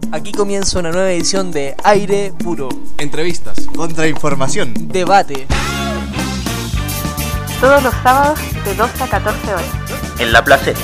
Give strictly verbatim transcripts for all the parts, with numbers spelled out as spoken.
Aquí comienza una nueva edición de Aire Puro. Entrevistas, contrainformación, debate. Todos los sábados de doce a catorce horas. En La Placeta.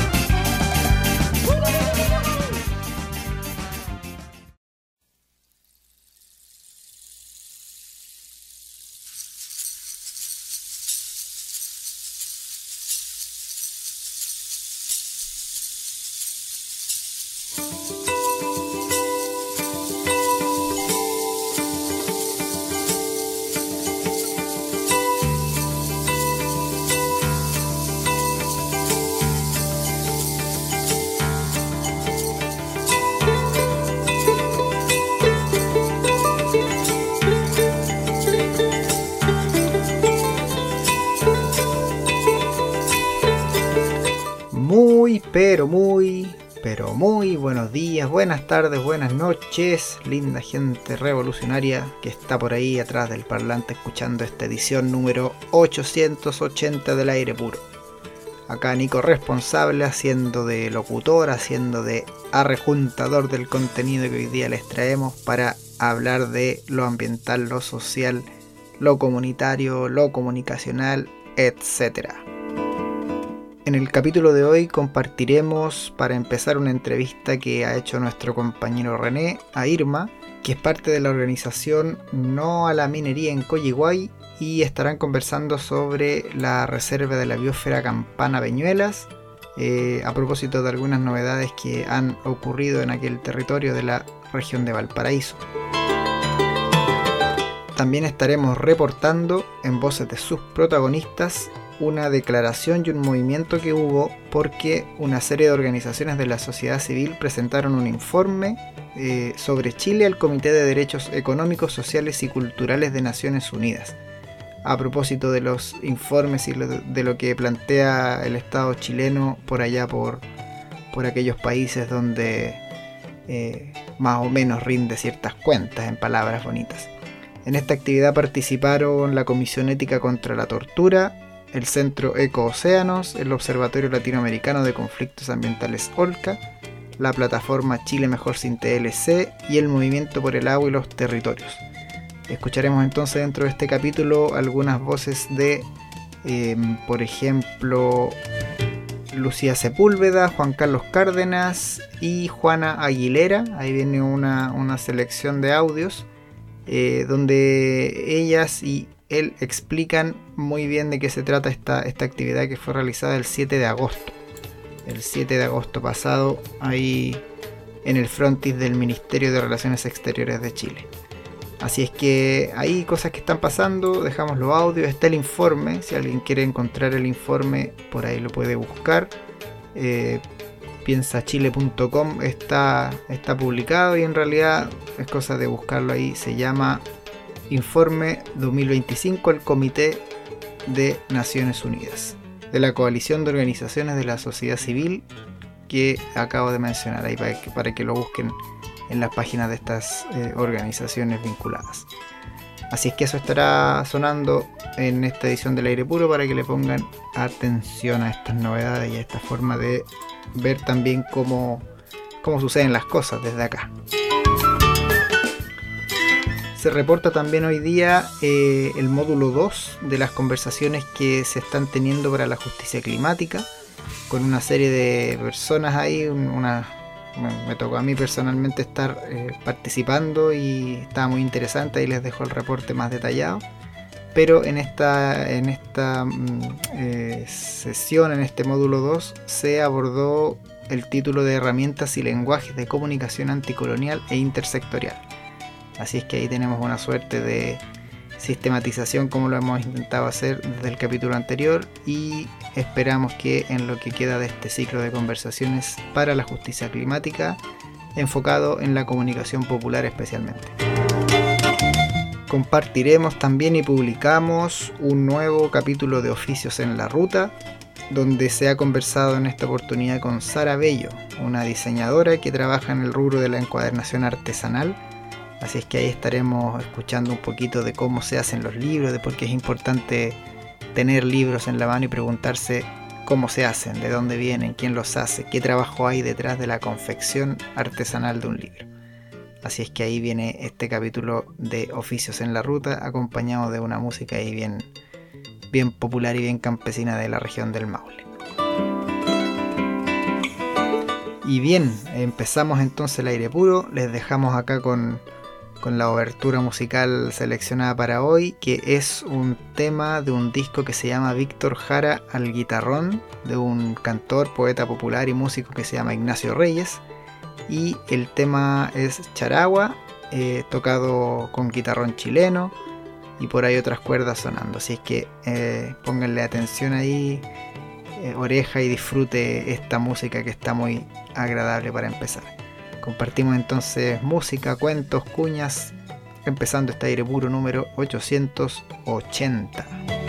Muy, pero muy, pero muy buenos días, buenas tardes, buenas noches, linda gente revolucionaria que está por ahí atrás del parlante escuchando esta edición número ochocientos ochenta del Aire Puro. Acá Nico responsable, haciendo de locutor, haciendo de arrejuntador del contenido que hoy día les traemos para hablar de lo ambiental, lo social, lo comunitario, lo comunicacional, etcétera. En el capítulo de hoy compartiremos, para empezar, una entrevista que ha hecho nuestro compañero René a Irma, que es parte de la organización No a la Minería en Coyihuay, y estarán conversando sobre la reserva de la biosfera Campana Peñuelas, eh, a propósito de algunas novedades que han ocurrido en aquel territorio de la región de Valparaíso. También estaremos reportando, en voces de sus protagonistas, una declaración y un movimiento que hubo porque una serie de organizaciones de la sociedad civil presentaron un informe eh, sobre Chile al Comité de Derechos Económicos, Sociales y Culturales de Naciones Unidas, a propósito de los informes y lo, de lo que plantea el Estado chileno por allá por, por aquellos países donde eh, más o menos rinde ciertas cuentas, en palabras bonitas. En esta actividad participaron la Comisión Ética contra la Tortura, el Centro Eco-Océanos, el Observatorio Latinoamericano de Conflictos Ambientales OLCA, la plataforma Chile Mejor Sin T L C y el Movimiento por el Agua y los Territorios. Escucharemos entonces dentro de este capítulo algunas voces de, eh, por ejemplo, Lucía Sepúlveda, Juan Carlos Cárdenas y Juana Aguilera. Ahí viene una, una selección de audios eh, donde ellas y él explican muy bien de qué se trata esta, esta actividad que fue realizada el siete de agosto. El siete de agosto pasado, ahí en el frontis del Ministerio de Relaciones Exteriores de Chile. Así es que hay cosas que están pasando, dejamos los audios, está el informe, si alguien quiere encontrar el informe, por ahí lo puede buscar. Eh, piensa chile punto com está, está publicado y en realidad es cosa de buscarlo ahí, se llama Informe dos mil veinticinco al Comité de Naciones Unidas, de la coalición de organizaciones de la sociedad civil que acabo de mencionar ahí para que, para que lo busquen en las páginas de estas eh, organizaciones vinculadas. Así es que eso estará sonando en esta edición del Aire Puro para que le pongan atención a estas novedades y a esta forma de ver también cómo, cómo suceden las cosas desde acá. Se reporta también hoy día eh, el módulo dos de las conversaciones que se están teniendo para la justicia climática, con una serie de personas ahí. Una, me, me tocó a mí personalmente estar eh, participando y estaba muy interesante, ahí les dejo el reporte más detallado. Pero en esta, en esta eh, sesión, en este módulo dos, se abordó el título de Herramientas y lenguajes de comunicación anticolonial e intersectorial. Así es que ahí tenemos una suerte de sistematización como lo hemos intentado hacer desde el capítulo anterior y esperamos que en lo que queda de este ciclo de conversaciones para la justicia climática, enfocado en la comunicación popular especialmente. Compartiremos también y publicamos un nuevo capítulo de Oficios en la Ruta, donde se ha conversado en esta oportunidad con Sara Bello, una diseñadora que trabaja en el rubro de la encuadernación artesanal. Así es que ahí estaremos escuchando un poquito de cómo se hacen los libros, de por qué es importante tener libros en la mano y preguntarse cómo se hacen, de dónde vienen, quién los hace, qué trabajo hay detrás de la confección artesanal de un libro. Así es que ahí viene este capítulo de Oficios en la Ruta, acompañado de una música ahí bien, bien popular y bien campesina de la región del Maule. Y bien, empezamos entonces el aire puro. Les dejamos acá con, con la obertura musical seleccionada para hoy, que es un tema de un disco que se llama Víctor Jara al guitarrón, de un cantor, poeta popular y músico que se llama Ignacio Reyes. Y el tema es Charagua, eh, tocado con guitarrón chileno y por ahí otras cuerdas sonando. Así es que eh, pónganle atención ahí, eh, oreja, y disfrute esta música que está muy agradable para empezar. Compartimos entonces música, cuentos, cuñas, empezando este aire puro número ochocientos ochenta.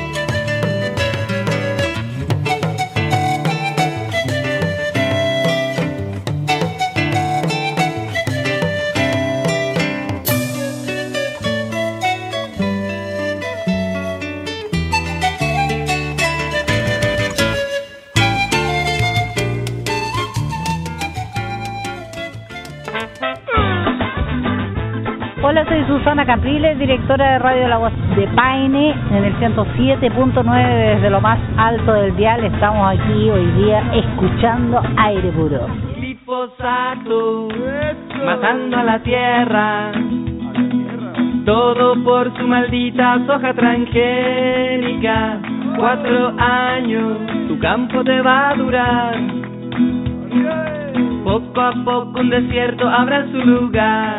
Hola, soy Susana Capriles, directora de Radio La Voz de Paine, en el ciento siete punto nueve desde lo más alto del dial. Estamos aquí hoy día escuchando aire puro. Glifosato, matando a la tierra, todo por su maldita soja transgénica. Cuatro años, tu campo te va a durar. Poco a poco un desierto habrá su lugar.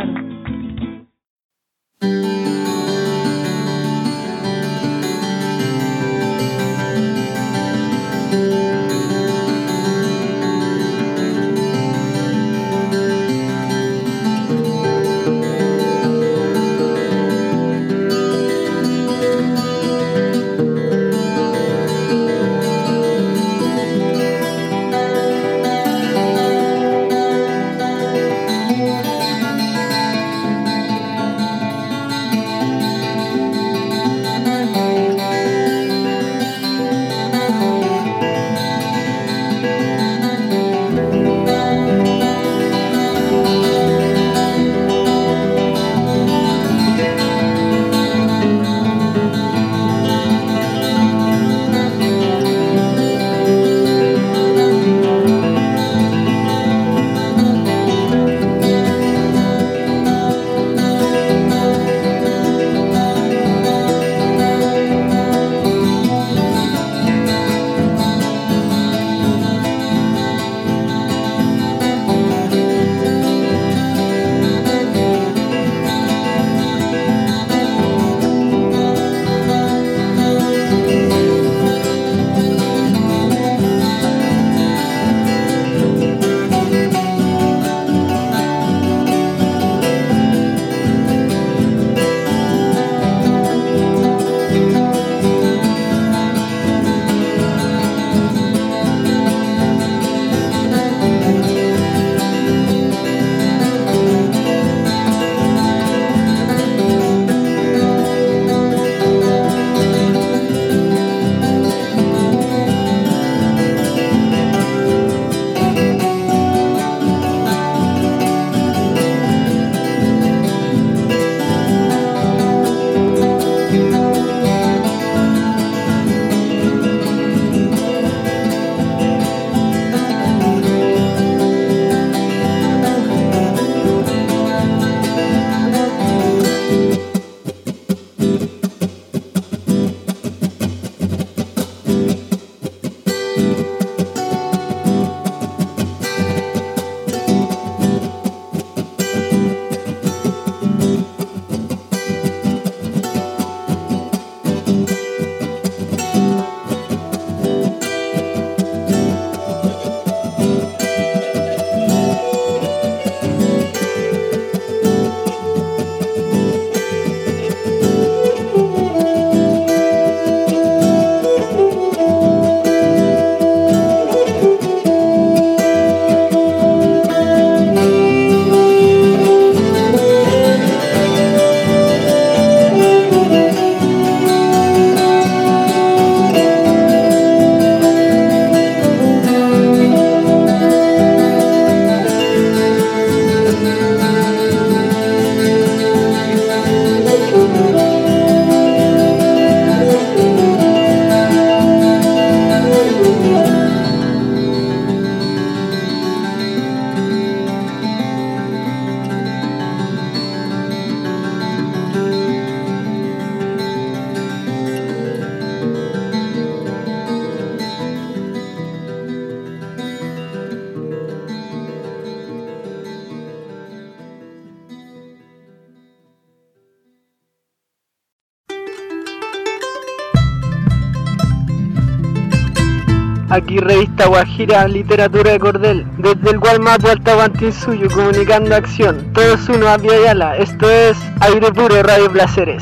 aquí revista Guajira Literatura de Cordel, desde el Gualmapu al Tahuantinsuyo, comunicando acción, todos uno a Piayala, esto es Aire Puro Radio Placeres.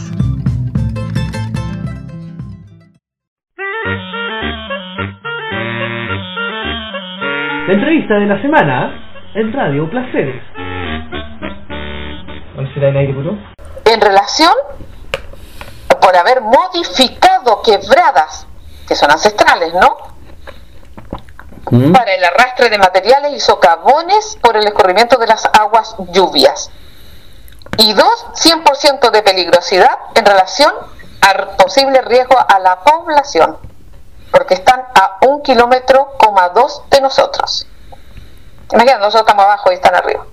La entrevista de la semana en Radio Placeres. ¿Cuál será el Aire Puro? En relación por haber modificado quebradas que son ancestrales, ¿no? Mm. Para el arrastre de materiales y socavones por el escurrimiento de las aguas lluvias. Y dos, cien por ciento de peligrosidad en relación a posible riesgo a la población, porque están a un kilómetro coma dos de nosotros. Imagínate, nosotros estamos abajo y están arriba.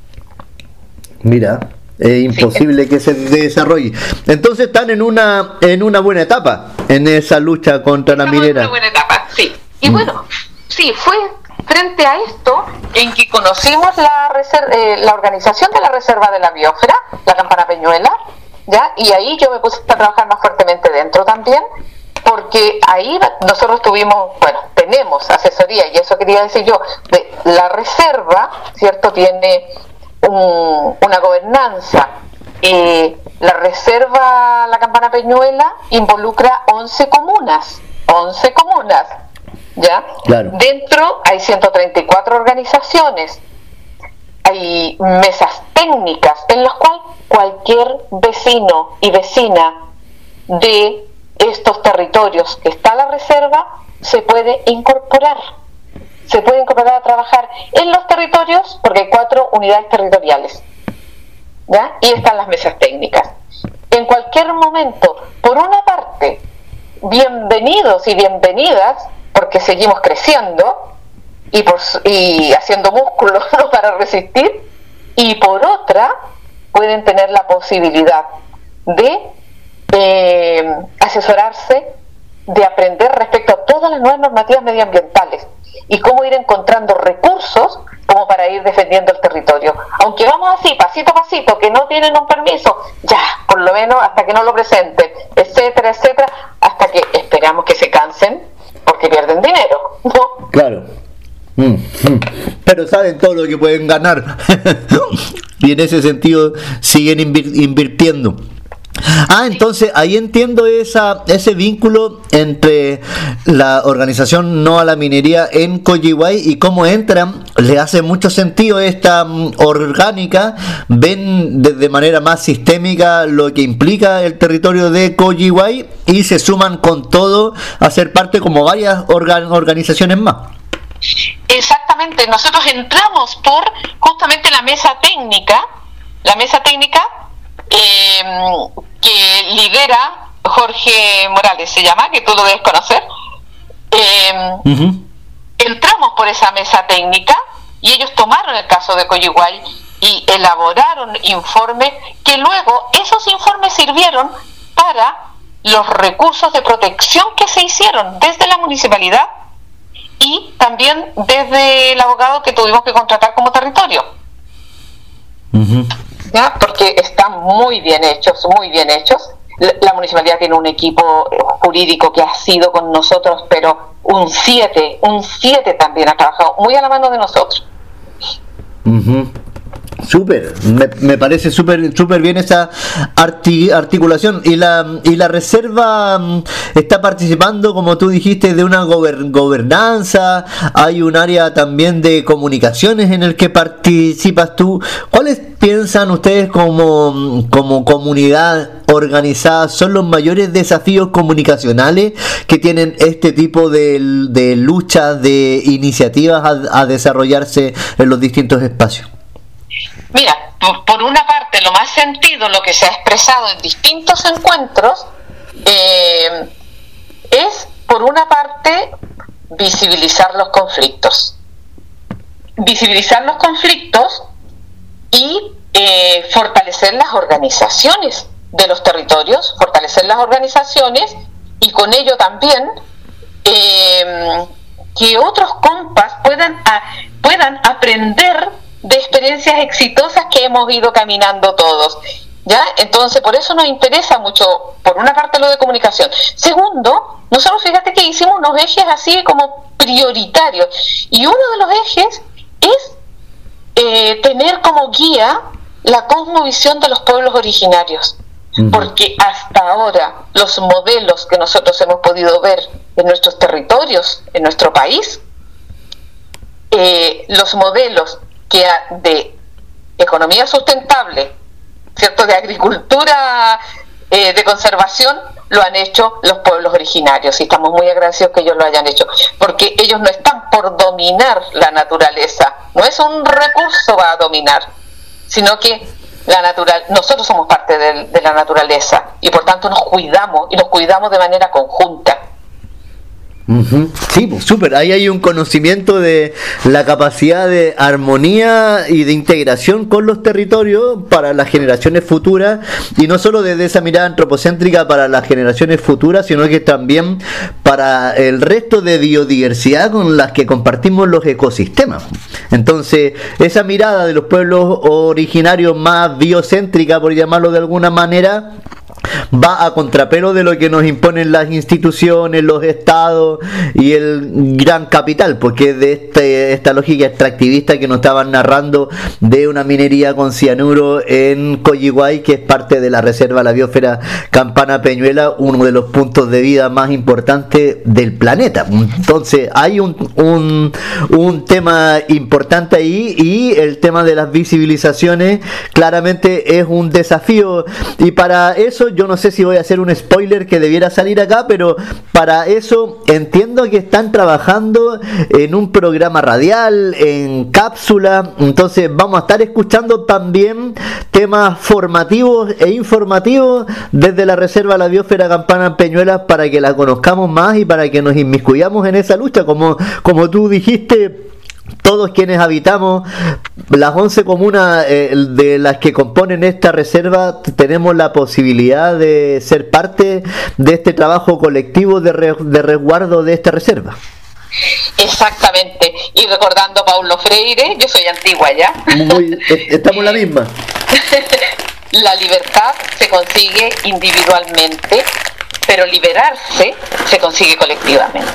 Mira, es imposible sí. que se desarrolle. Entonces están en una en una buena etapa en esa lucha contra la minera. En una buena etapa, sí. Y mm. bueno, sí, fue frente a esto en que conocimos la reser- eh, la organización de la Reserva de la Biosfera, la Campana Peñuela, ¿ya? Y ahí yo me puse a trabajar más fuertemente dentro también, porque ahí nosotros tuvimos, bueno, tenemos asesoría, y eso quería decir yo, de la reserva, ¿cierto? Tiene un, una gobernanza. Eh, la reserva La Campana Peñuela involucra once comunas, once comunas, ¿ya? Claro. Dentro hay ciento treinta y cuatro organizaciones, hay mesas técnicas en las cuales cualquier vecino y vecina de estos territorios que está la reserva se puede incorporar, se puede incorporar a trabajar en los territorios, porque hay cuatro unidades territoriales, ¿ya? Y están las mesas técnicas. En cualquier momento, por una parte, bienvenidos y bienvenidas, porque seguimos creciendo y, por, y haciendo músculo, ¿no?, para resistir, y por otra, pueden tener la posibilidad de eh, asesorarse, de aprender respecto a todas las nuevas normativas medioambientales y cómo ir encontrando recursos como para ir defendiendo el territorio. Aunque vamos así, pasito a pasito, que no tienen un permiso, ya, por lo menos hasta que no lo presenten, etcétera, etcétera, hasta que esperamos que se cansen, porque pierden dinero, ¿no? Claro. Mm, mm. Pero saben todo lo que pueden ganar. Y en ese sentido siguen invir- invirtiendo. Ah, entonces ahí entiendo esa ese vínculo entre la organización No a la Minería en Coyihuay y cómo entran. Le hace mucho sentido esta um, orgánica. Ven de, de manera más sistémica lo que implica el territorio de Coyihuay y se suman con todo a ser parte como varias organ- organizaciones más. Exactamente, nosotros entramos por justamente la mesa técnica, la mesa técnica eh, que lidera Jorge Morales, se llama, que tú lo debes conocer. Eh, uh-huh. Entramos por esa mesa técnica y ellos tomaron el caso de Coyihuay y elaboraron informes que luego esos informes sirvieron para los recursos de protección que se hicieron desde la municipalidad y también desde el abogado que tuvimos que contratar como territorio. Uh-huh. ¿Ya? Porque están muy bien hechos, muy bien hechos. La, la municipalidad tiene un equipo jurídico que ha sido con nosotros, pero un siete, un siete también ha trabajado muy a la mano de nosotros. Uh-huh. Súper, me, me parece súper súper bien esa arti- articulación. Y la y la reserva um, está participando, como tú dijiste, de una gober- gobernanza. Hay un área también de comunicaciones en el que participas tú. ¿Cuáles piensan ustedes como, como comunidad organizada son los mayores desafíos comunicacionales que tienen este tipo de, de luchas, de iniciativas a, a desarrollarse en los distintos espacios? Mira, por, por una parte, lo más sentido, lo que se ha expresado en distintos encuentros, eh, es, por una parte, visibilizar los conflictos. Visibilizar los conflictos y eh, fortalecer las organizaciones de los territorios, fortalecer las organizaciones y con ello también eh, que otros compas puedan, a, puedan aprender de experiencias exitosas que hemos ido caminando todos. ¿ya? Entonces, por eso nos interesa mucho, por una parte, lo de comunicación. Segundo, nosotros fíjate que hicimos unos ejes así como prioritarios, y uno de los ejes es eh, tener como guía la cosmovisión de los pueblos originarios, uh-huh. porque hasta ahora los modelos que nosotros hemos podido ver en nuestros territorios, en nuestro país, eh, los modelos que ha, de economía sustentable, ¿cierto?, de agricultura eh, de conservación, lo han hecho los pueblos originarios, y estamos muy agradecidos que ellos lo hayan hecho, porque ellos no están por dominar la naturaleza, no es un recurso para dominar, sino que la natural, nosotros somos parte de, de la naturaleza, y por tanto nos cuidamos, y nos cuidamos de manera conjunta. Uh-huh. Sí, pues súper, ahí hay un conocimiento de la capacidad de armonía y de integración con los territorios para las generaciones futuras, y no solo desde esa mirada antropocéntrica para las generaciones futuras, sino que también para el resto de biodiversidad con las que compartimos los ecosistemas. Entonces, esa mirada de los pueblos originarios más biocéntrica, por llamarlo de alguna manera, va a contrapelo de lo que nos imponen las instituciones, los estados y el gran capital, porque de este, esta lógica extractivista que nos estaban narrando de una minería con cianuro en Coyihuay, que es parte de la reserva La Biosfera Campana Peñuela, uno de los puntos de vida más importantes del planeta. Entonces hay un, un, un tema importante ahí, y el tema de las visibilizaciones claramente es un desafío, y para eso yo no sé si voy a hacer un spoiler que debiera salir acá, pero para eso entiendo que están trabajando en un programa radial, en cápsula, entonces vamos a estar escuchando también temas formativos e informativos desde la Reserva La Biosfera Campana Peñuelas, para que la conozcamos más y para que nos inmiscuyamos en esa lucha, como, como tú dijiste. Todos quienes habitamos las once comunas eh, de las que componen esta reserva tenemos la posibilidad de ser parte de este trabajo colectivo de, re, de resguardo de esta reserva. Exactamente, y recordando a Paulo Freire, yo soy antigua ya. Muy, estamos en la misma. La libertad se consigue individualmente, pero liberarse se consigue colectivamente.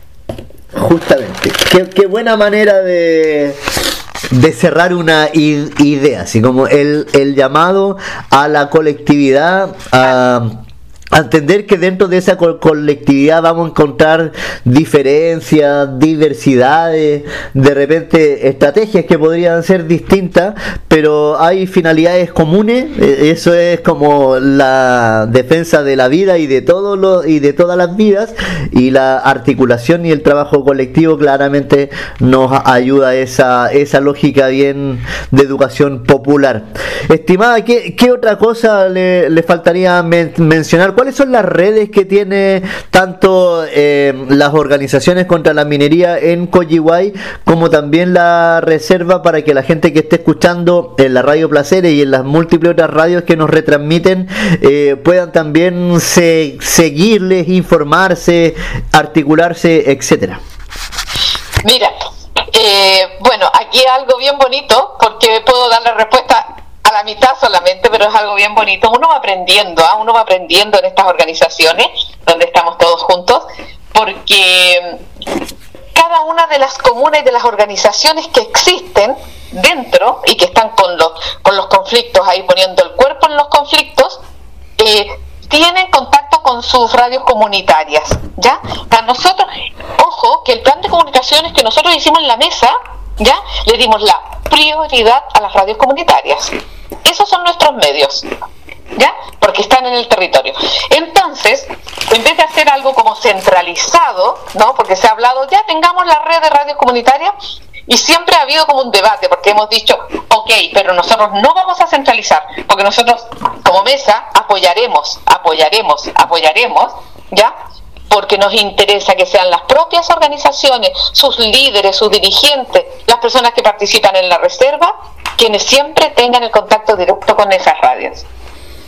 Justamente, qué, qué buena manera de, de cerrar una idea, así como el, el llamado a la colectividad, a, a entender que dentro de esa co- colectividad vamos a encontrar diferencias, diversidades, de repente estrategias que podrían ser distintas, pero hay finalidades comunes. Eso es como la defensa de la vida y de todos los y de todas las vidas, y la articulación y el trabajo colectivo claramente nos ayuda a esa, esa lógica bien de educación popular. Estimada, ¿qué, qué otra cosa le, le faltaría men- mencionar? ¿Cuáles son las redes que tiene tanto eh, las organizaciones contra la minería en Coyihuay como también la reserva, para que la gente que esté escuchando en la Radio Placeres y en las múltiples otras radios que nos retransmiten eh, puedan también se, seguirles, informarse, articularse, etcétera? Mira, eh, bueno, aquí algo bien bonito, porque puedo dar la respuesta a la mitad solamente, pero es algo bien bonito. Uno va aprendiendo, ¿eh? uno va aprendiendo en estas organizaciones donde estamos todos juntos, porque cada una de las comunas y de las organizaciones que existen dentro y que están con los con los conflictos, ahí poniendo el cuerpo en los conflictos, eh, tienen contacto con sus radios comunitarias, ¿ya? Para nosotros, ojo, que el plan de comunicaciones que nosotros hicimos en la mesa, ¿ya? Le dimos la prioridad a las radios comunitarias. Esos son nuestros medios, ¿ya? Porque están en el territorio. Entonces, en vez de hacer algo como centralizado, ¿no? Porque se ha hablado, ya tengamos la red de radios comunitarias, y siempre ha habido como un debate, porque hemos dicho, ok, pero nosotros no vamos a centralizar, porque nosotros como mesa apoyaremos, apoyaremos, apoyaremos, ¿ya? Porque nos interesa que sean las propias organizaciones, sus líderes, sus dirigentes, las personas que participan en la reserva, quienes siempre tengan el contacto directo con esas radios.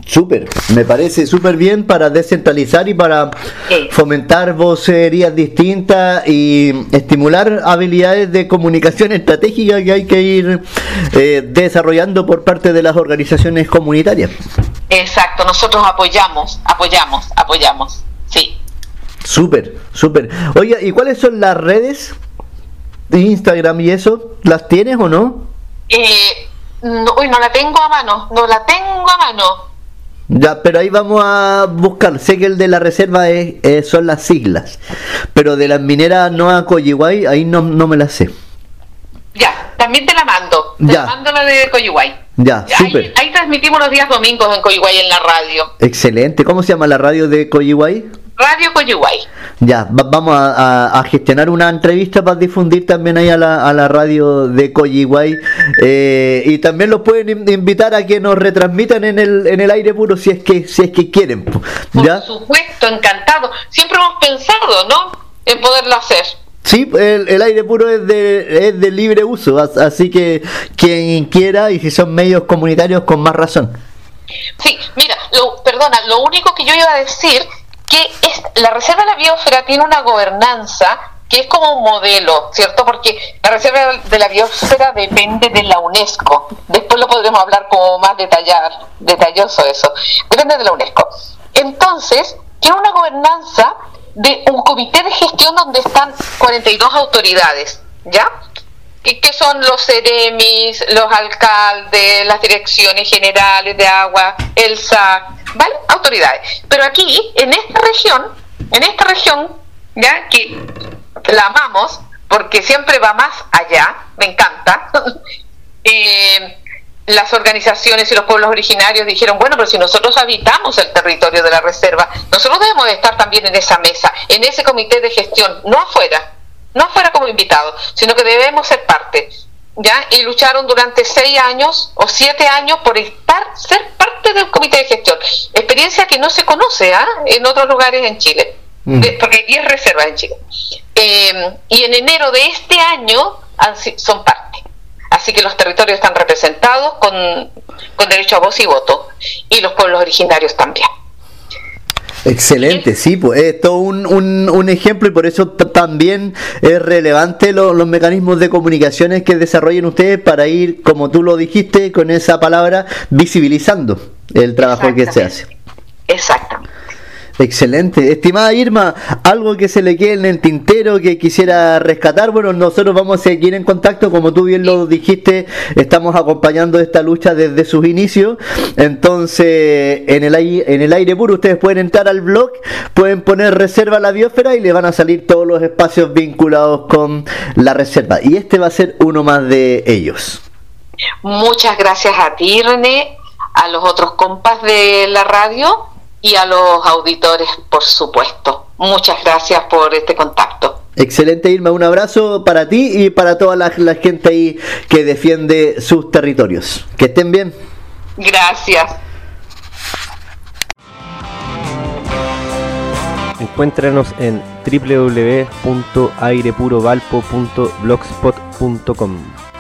Súper, me parece súper bien para descentralizar y para sí. fomentar vocerías distintas y estimular habilidades de comunicación estratégica que hay que ir eh, desarrollando por parte de las organizaciones comunitarias. Exacto, nosotros apoyamos, apoyamos, apoyamos, sí. Súper, súper. Oye, ¿y cuáles son las redes de Instagram y eso? ¿Las tienes o no? Eh, no, uy, no la tengo a mano, no la tengo a mano. Ya, pero ahí vamos a buscar. Sé que el de la reserva es, eh, son las siglas, pero de las mineras Noa Coyihuay, ahí no, no me las sé. Ya, también te la mando. Te ya. la mando la de Coyihuay. Ya, súper. Ahí, ahí transmitimos los días domingos en Coyihuay en la radio. Excelente. ¿Cómo se llama la radio de Coyihuay? Radio Coyihuay. Ya, va, vamos a, a, a gestionar una entrevista para difundir también ahí a la, a la radio de Coyihuay, eh, y también los pueden invitar a que nos retransmitan en el en el aire puro si es que si es que quieren. ¿Ya? Por supuesto, encantado. Siempre hemos pensado, ¿no?, en poderlo hacer. Sí, el, el aire puro es de es de libre uso, así que quien quiera, y si son medios comunitarios, con más razón. Sí, mira, lo, perdona, lo único que yo iba a decir que es, la Reserva de la Biosfera tiene una gobernanza que es como un modelo, ¿cierto? Porque la Reserva de la Biosfera depende de la UNESCO. Después lo podremos hablar como más detallar, detalloso eso. Depende de la UNESCO. Entonces, tiene una gobernanza de un comité de gestión donde están cuarenta y dos autoridades, ¿ya? Que, que son los seremis, los alcaldes, las direcciones generales de agua, el S A C, ¿vale? Autoridades. Pero aquí, en esta región, en esta región, ya que la amamos, porque siempre va más allá, me encanta, eh, las organizaciones y los pueblos originarios dijeron, bueno, pero si nosotros habitamos el territorio de la reserva, nosotros debemos de estar también en esa mesa, en ese comité de gestión, no afuera, no afuera como invitados, sino que debemos ser parte, ¿ya? Y lucharon durante seis años o siete años por estar, ser parte del comité de gestión. Experiencia que no se conoce, ¿ah? En otros lugares en Chile, mm. de, porque hay diez reservas en Chile. Eh, y en enero de este año han, son parte. Así que los territorios están representados con, con derecho a voz y voto, y los pueblos originarios también. Excelente, sí, pues es todo un, un, un ejemplo, y por eso t- también es relevante lo, los mecanismos de comunicaciones que desarrollen ustedes para ir, como tú lo dijiste, con esa palabra, visibilizando el trabajo que se hace. Exactamente. Excelente. Estimada Irma, algo que se le quede en el tintero que quisiera rescatar. Bueno, nosotros vamos a seguir en contacto, como tú bien lo dijiste, estamos acompañando esta lucha desde sus inicios. Entonces, en el aire, en el aire puro ustedes pueden entrar al blog, pueden poner Reserva la Biosfera y le van a salir todos los espacios vinculados con la reserva, y este va a ser uno más de ellos. Muchas gracias a ti, René, a los otros compas de la radio y a los auditores, por supuesto. Muchas gracias por este contacto. Excelente, Irma, un abrazo para ti y para toda la, la gente ahí que defiende sus territorios. Que estén bien. Gracias. Encuéntranos en doble u doble u doble u punto aire puro valpo punto blogspot punto com.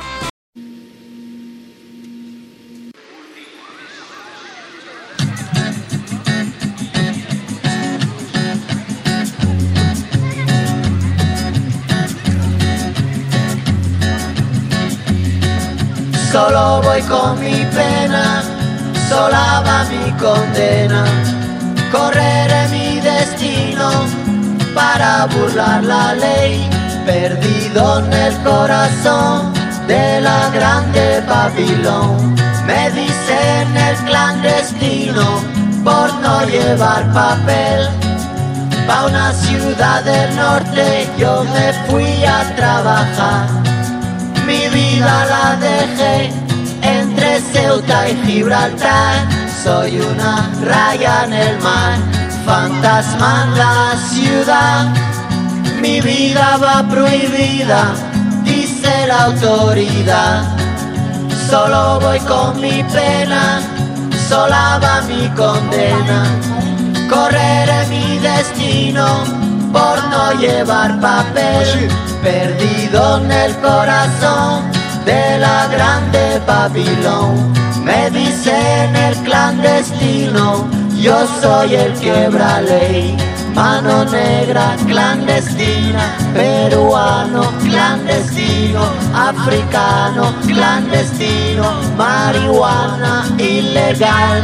Solo voy con mi pena, sola va mi condena. Correré mi destino para burlar la ley, perdido en el corazón de la grande Babilón. Me dicen el clandestino por no llevar papel. Pa' una ciudad del norte yo me fui a trabajar. Mi vida la dejé entre Ceuta y Gibraltar. Soy una raya en el mar, fantasma en la ciudad. Mi vida va prohibida, dice la autoridad. Solo voy con mi pena, sola va mi condena. Correré mi destino por no llevar papel, perdido en el corazón de la grande grande Babilón. Me dicen el clandestino, yo soy el quebra ley. Mano negra clandestina, peruano clandestino, africano clandestino, marihuana ilegal.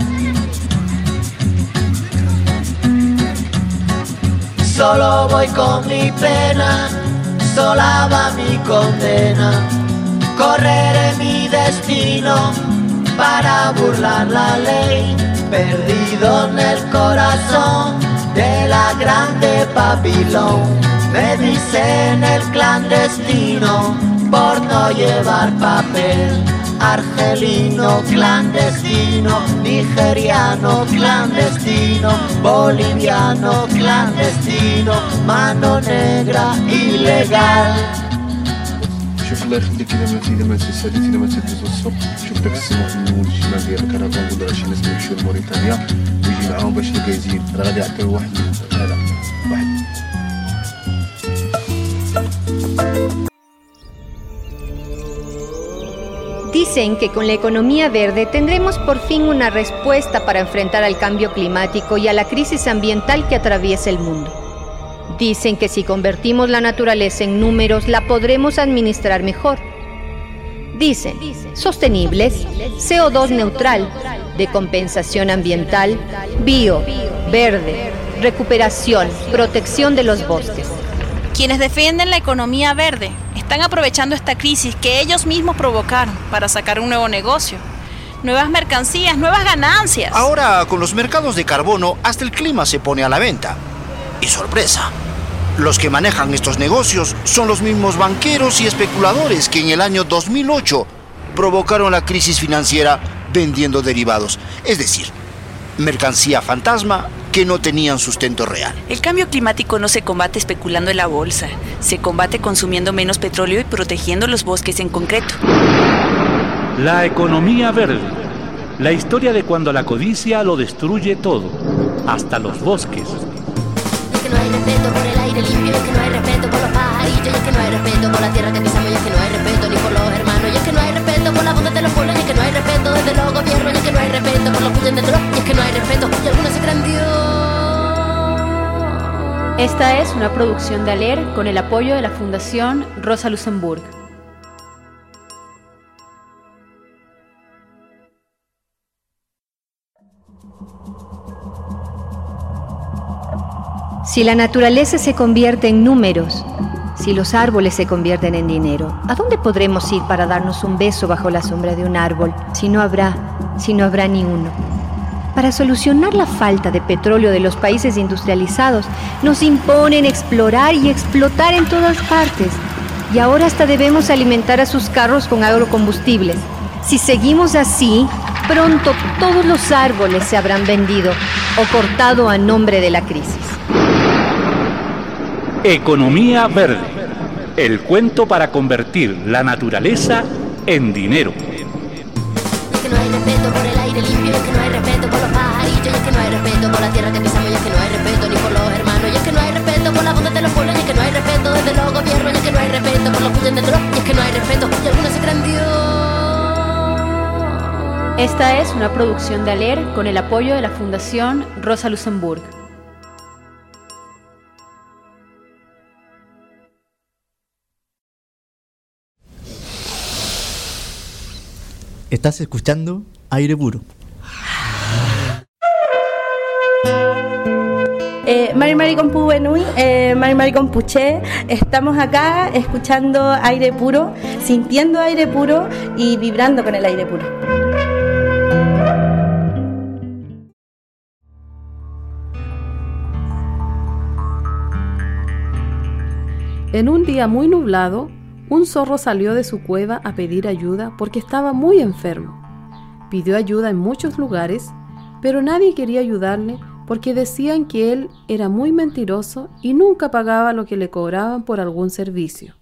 Solo voy con mi pena, sola va mi condena. Correré mi destino para burlar la ley, perdido en el corazón de la grande Babilón. Me dicen el clandestino por no llevar papel. Argelino clandestino, nigeriano clandestino, boliviano clandestino, mano negra ilegal. شوف الله يخليك اذا ما اذا ما تسالي اذا ما تدوز الصبح شوف داك السماح من الشمال ديال الكرفان نقول شي ناس يمشيو لموريتانيا ويجي معاهم باش الكازين راه غادي يعطيو واحد هذا واحد. Dicen que con la economía verde tendremos por fin una respuesta para enfrentar al cambio climático y a la crisis ambiental que atraviesa el mundo. Dicen que si convertimos la naturaleza en números, la podremos administrar mejor. Dicen, sostenibles, C O dos neutral, de compensación ambiental, bio, verde, recuperación, protección de los bosques. Quienes defienden la economía verde están aprovechando esta crisis que ellos mismos provocaron para sacar un nuevo negocio, nuevas mercancías, nuevas ganancias. Ahora, con los mercados de carbono, hasta el clima se pone a la venta. Y sorpresa, los que manejan estos negocios son los mismos banqueros y especuladores que en el año dos mil ocho provocaron la crisis financiera vendiendo derivados, es decir, mercancía fantasma que no tenían sustento real. El cambio climático no se combate especulando en la bolsa, se combate consumiendo menos petróleo y protegiendo los bosques en concreto. La economía verde, la historia de cuando la codicia lo destruye todo, hasta los bosques. Es que no hay respeto por el aire limpio, es que no hay respeto por los pajarillos, es que no hay respeto por la tierra que pisamos, y es que no hay respeto ni por los hermanos, y es que no hay respeto por las voces de los pueblos, y es que no hay respeto desde los gobiernos, y es que no hay respeto por los puñeteros, y es que no hay respeto, y algunos se creen Dios. Esta es una producción de ALER con el apoyo de la Fundación Rosa Luxemburg. Si la naturaleza se convierte en números, si los árboles se convierten en dinero, ¿a dónde podremos ir para darnos un beso bajo la sombra de un árbol si no habrá, si no habrá ni uno? Para solucionar la falta de petróleo de los países industrializados, nos imponen explorar y explotar en todas partes. Y ahora hasta debemos alimentar a sus carros con agrocombustibles. Si seguimos así, pronto todos los árboles se habrán vendido o cortado a nombre de la crisis. Economía verde, el cuento para convertir la naturaleza en dinero. Es que no hay respeto por el aire limpio, es que no hay respeto por los pajarillos, y es que no hay respeto por la tierra que pisamos, y es que no hay respeto ni por los hermanos, y es que no hay respeto por las voces de los pueblos, y es que no hay respeto desde los gobiernos, y es que no hay respeto por los puñeteros, y es que no hay respeto, y algunos se creen Dios. Esta es una producción de ALER con el apoyo de la Fundación Rosa Luxemburg. Estás escuchando Aire Puro. Eh, Mari Mari con Pubenui, eh, Mari Mari con Puché, estamos acá escuchando aire puro, sintiendo aire puro y vibrando con el aire puro. En un día muy nublado, un zorro salió de su cueva a pedir ayuda porque estaba muy enfermo. Pidió ayuda en muchos lugares, pero nadie quería ayudarle porque decían que él era muy mentiroso y nunca pagaba lo que le cobraban por algún servicio.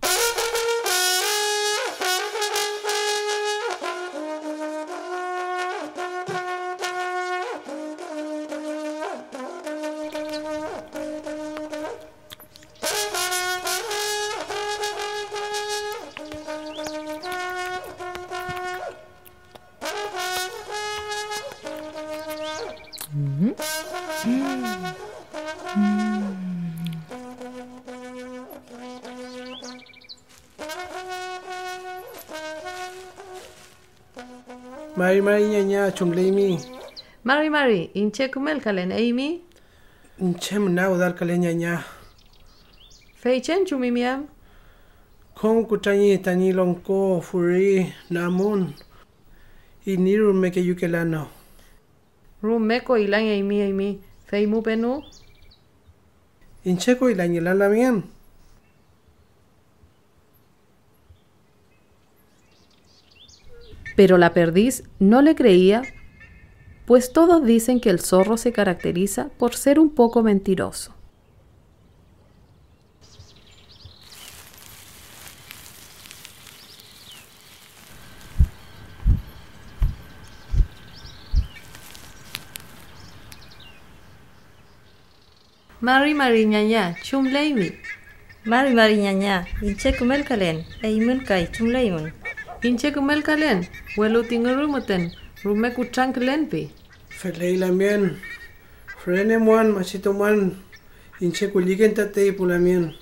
Mari Mari ñaña chumleimi. Mari Mari, inche kumel kalen Amy. Inche mna udal kalen ñaña. Feichen chumimiam. Kong kutani tani longko furi namun. Iniru me que yukelano. Rumeko ilan Amy Amy. Feimu penu. Inche ko ilan ilan lamien. Pero la perdiz no le creía, pues todos dicen que el zorro se caracteriza por ser un poco mentiroso. Mari Mari ñaña, chumleimi. Mari Mari ñaña, inche kumel kalen, eimun kai chumleimun. Inche kumel kalen, huelu tingerumuten, rume kuchang lenpi. Felei lamien, frene muan, machito muan, inche kuligen tatei pulamien.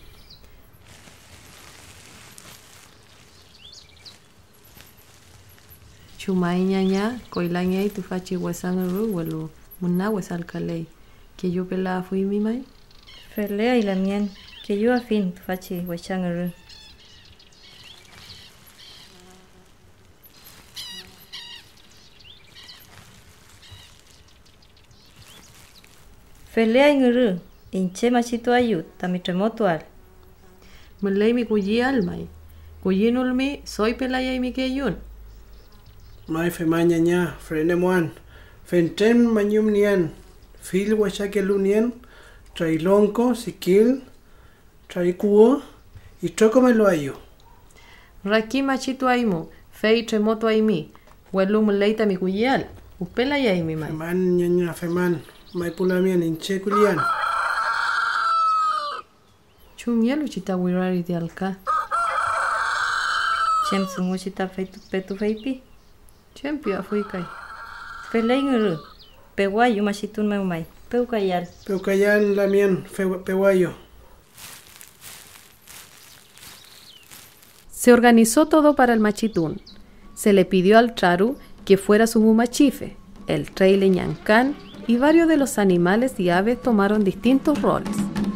Chumai ñaña, koilangay tufachi huesangaru, huelu munna huesal kalei. Que yo pela fui mi mai? Felea y lamien, que yo afin tufachi huesangaru. Felea inguru, inche machito ayut, tamitremotual. Mulei mi kuyi almai. Kuyi nulmi, soy pelaya y mi keyun. Mai fe mañaña, frene muan, fenten mañum nian, fil huachakelunien, trailonco, siquil, traikuo, y chocomelo ayu. Raki machito aimu, fei tremoto aimi, huelu muleita mi kuyal, upelaya y mi mai. Feman ñaña, feman. Mai pulamien inche kulian. Chumia luchita wirari de alka. Chem sumuchita feitu petu feipi. Chempia fui kai. Peleinguru. Peguayo machitun meumai. Peucayal. Peucayal lamien peguayo. Se organizó todo para el machitún. Se le pidió al traru que fuera su mumachife, el treile ñancán, y varios de los animales y aves tomaron distintos roles.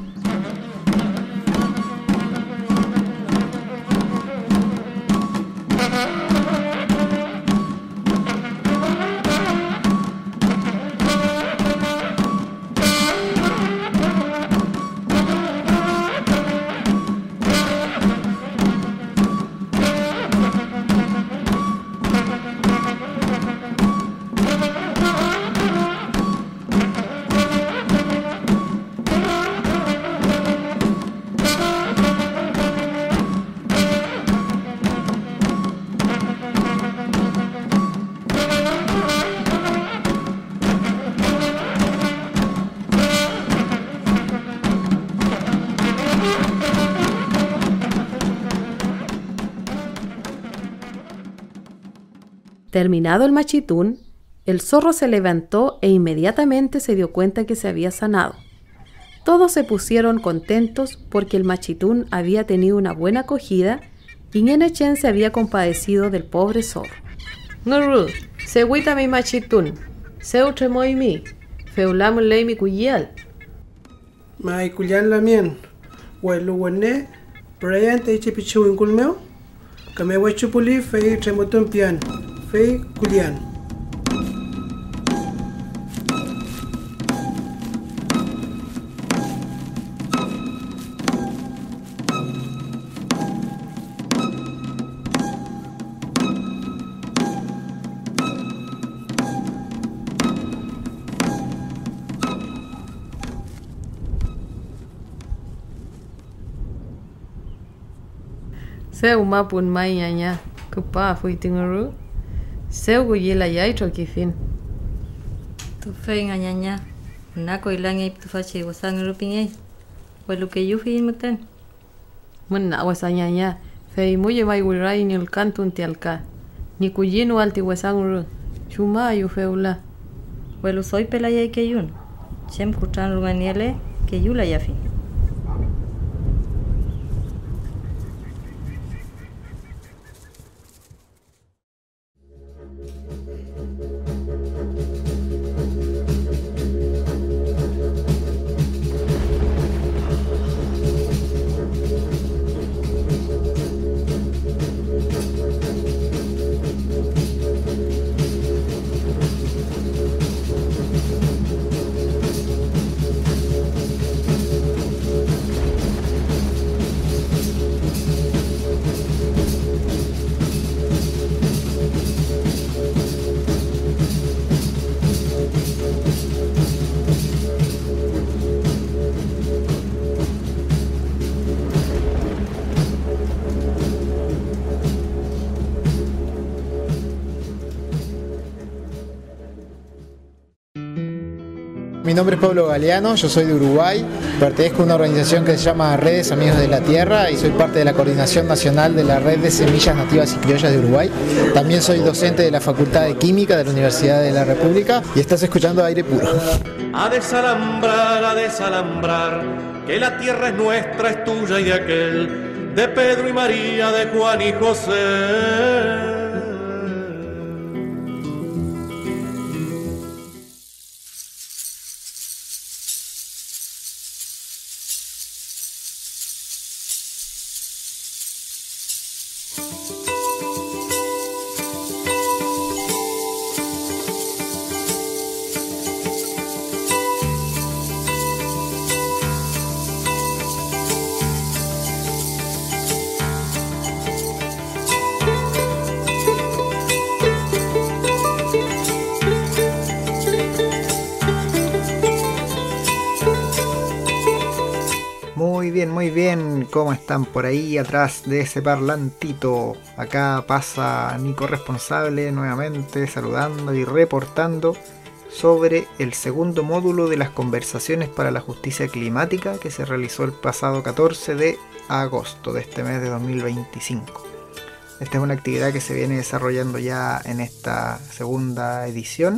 Terminado el machitún, el zorro se levantó e inmediatamente se dio cuenta que se había sanado. Todos se pusieron contentos porque el machitún había tenido una buena acogida y Ñenechen se había compadecido del pobre zorro. Nguru, seguita mi machitún, seu tremoy mi, feulam ley mi cuyal. Mai kuyan lamien, huelu huene, Brian te eche pichu inculmeo, kame huechupuli fei tremotun pian. Fei kulian. Seu mapun mai ñaña, kupa fui tinguru. Seu guyela yai trokifin. Tu fei ñaña, na koilangai tu fachi wasang rupingay. Walu que yo fin muten. Mun na wasañaña, fei muye mai wirai ni el cantun tialka. Ni kuyinu alti wasanguru. Chuma yu feula. Walu soy pelaya que yun. Chem kutan rumaniele que yula yafi. Mi nombre es Pablo Galeano, yo soy de Uruguay, pertenezco a una organización que se llama Redes Amigos de la Tierra y soy parte de la coordinación nacional de la Red de Semillas Nativas y Criollas de Uruguay. También soy docente de la Facultad de Química de la Universidad de la República y estás escuchando Aire Puro. A desalambrar, a desalambrar, que la tierra es nuestra, es tuya y de aquel, de Pedro y María, de Juan y José. Muy bien, ¿cómo están por ahí atrás de ese parlantito? Acá pasa mi corresponsable nuevamente saludando y reportando sobre el segundo módulo de las conversaciones para la justicia climática que se realizó el pasado catorce de agosto de este mes de dos mil veinticinco. Esta es una actividad que se viene desarrollando ya en esta segunda edición,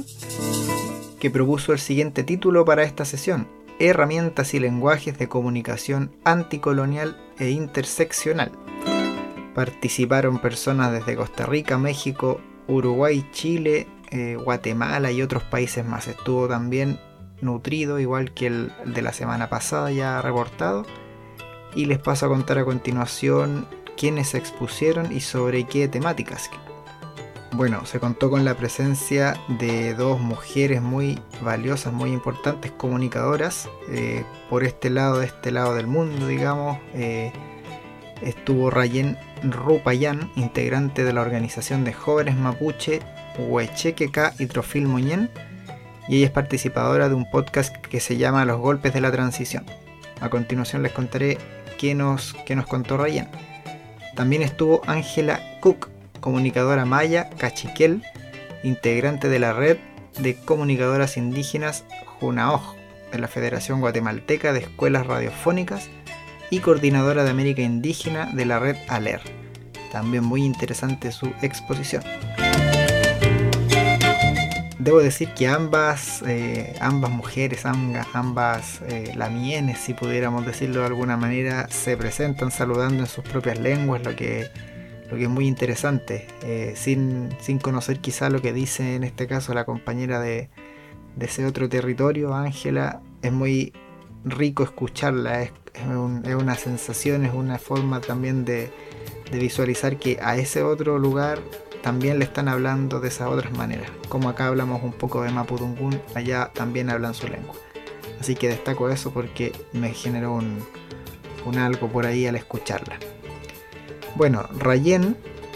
que propuso el siguiente título para esta sesión: Herramientas y lenguajes de comunicación anticolonial e interseccional. Participaron personas desde Costa Rica, México, Uruguay, Chile, eh, Guatemala y otros países más. Estuvo también nutrido, igual que el de la semana pasada ya reportado. Y les paso a contar a continuación quiénes se expusieron y sobre qué temáticas. Bueno, se contó con la presencia de dos mujeres muy valiosas, muy importantes, comunicadoras, eh, por este lado, de este lado del mundo, digamos. Eh, estuvo Rayen Rupayan, integrante de la organización de jóvenes mapuche Huechequeca y Trofil Muñén, y ella es participadora de un podcast que se llama Los Golpes de la Transición. A continuación les contaré qué nos, qué nos contó Rayen. También estuvo Ángela Cook, comunicadora maya Cachiquel, integrante de la red de comunicadoras indígenas Junaoj, de la Federación Guatemalteca de Escuelas Radiofónicas, y coordinadora de América Indígena de la red ALER. También muy interesante su exposición. Debo decir que ambas, eh, ambas mujeres, ambas, ambas eh, lamienes, si pudiéramos decirlo de alguna manera, se presentan saludando en sus propias lenguas, lo que Lo que es muy interesante, eh, sin, sin conocer quizá lo que dice en este caso la compañera de, de ese otro territorio, Ángela. Es muy rico escucharla, es, es, un, es una sensación, es una forma también de, de visualizar que a ese otro lugar también le están hablando de esas otras maneras. Como acá hablamos un poco de Mapudungún, allá también hablan su lengua. Así que destaco eso porque me generó un, un algo por ahí al escucharla. Bueno, Rayen,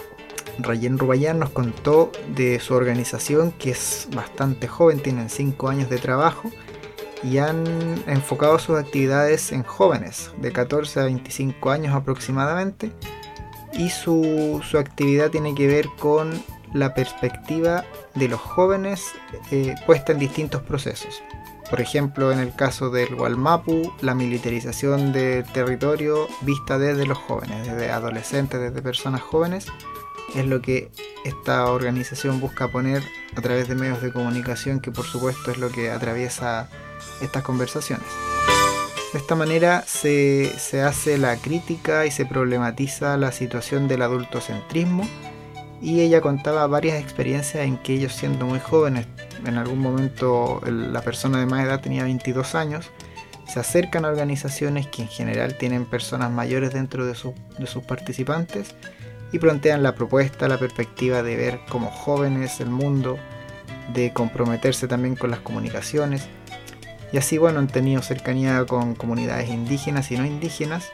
Rayen Rubayán nos contó de su organización, que es bastante joven, tienen cinco años de trabajo y han enfocado sus actividades en jóvenes de catorce a veinticinco años aproximadamente, y su, su actividad tiene que ver con la perspectiva de los jóvenes eh, puesta en distintos procesos. Por ejemplo, en el caso del Gualmapu, la militarización del territorio vista desde los jóvenes, desde adolescentes, desde personas jóvenes, es lo que esta organización busca poner a través de medios de comunicación, que por supuesto es lo que atraviesa estas conversaciones. De esta manera se, se hace la crítica y se problematiza la situación del adultocentrismo, y ella contaba varias experiencias en que ellos, siendo muy jóvenes, en algún momento la persona de más edad tenía veintidós años, se acercan a organizaciones que en general tienen personas mayores dentro de, su, de sus participantes, y plantean la propuesta, la perspectiva de ver como jóvenes el mundo, de comprometerse también con las comunicaciones, y así bueno, han tenido cercanía con comunidades indígenas y no indígenas,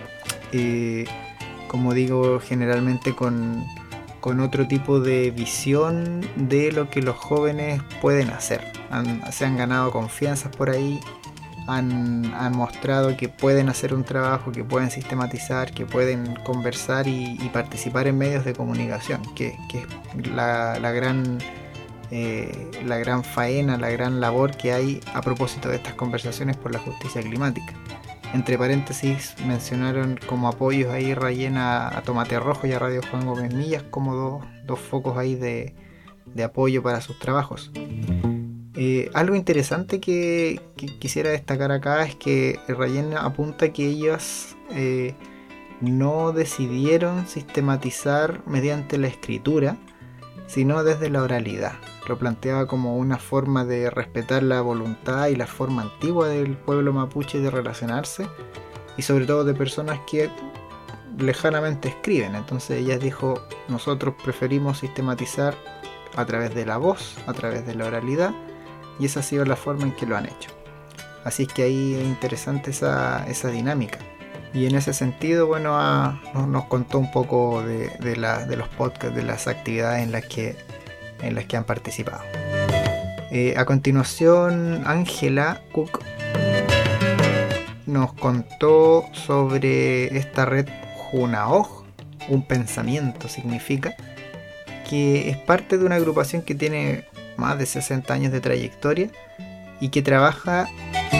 eh, como digo, generalmente con con otro tipo de visión de lo que los jóvenes pueden hacer. Han, se han ganado confianzas por ahí, han, han mostrado que pueden hacer un trabajo, que pueden sistematizar, que pueden conversar y, y participar en medios de comunicación, que, que es la, la gran eh, la gran faena, la gran labor que hay a propósito de estas conversaciones por la justicia climática. Entre paréntesis mencionaron como apoyos ahí Rayen a, a Tomate Rojo y a Radio Juan Gómez Millas como dos, dos focos ahí de, de apoyo para sus trabajos. Eh, algo interesante que, que quisiera destacar acá es que Rayen apunta que ellas eh, no decidieron sistematizar mediante la escritura, sino desde la oralidad. Lo planteaba como una forma de respetar la voluntad y la forma antigua del pueblo mapuche de relacionarse, y sobre todo de personas que lejanamente escriben. Entonces ella dijo, nosotros preferimos sistematizar a través de la voz, a través de la oralidad, y esa ha sido la forma en que lo han hecho. Así es que ahí es interesante esa, esa dinámica. Y en ese sentido, bueno, a, nos, nos contó un poco de, de, la, de los podcasts, de las actividades en las que, en las que han participado. Eh, a continuación, Ángela Cook nos contó sobre esta red Junaoj, un pensamiento significa, que es parte de una agrupación que tiene más de sesenta años de trayectoria y que trabaja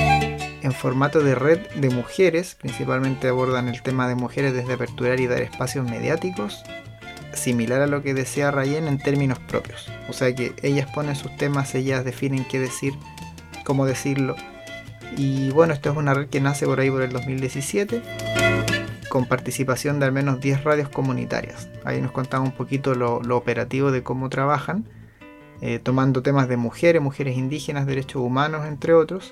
en formato de red de mujeres. Principalmente abordan el tema de mujeres desde aperturar y dar espacios mediáticos, similar a lo que decía Rayen en términos propios. O sea que ellas ponen sus temas, ellas definen qué decir, cómo decirlo. Y bueno, esto es una red que nace por ahí por el dos mil diecisiete, con participación de al menos diez radios comunitarias. Ahí nos contaba un poquito lo, lo operativo de cómo trabajan, eh, tomando temas de mujeres, mujeres indígenas, derechos humanos, entre otros,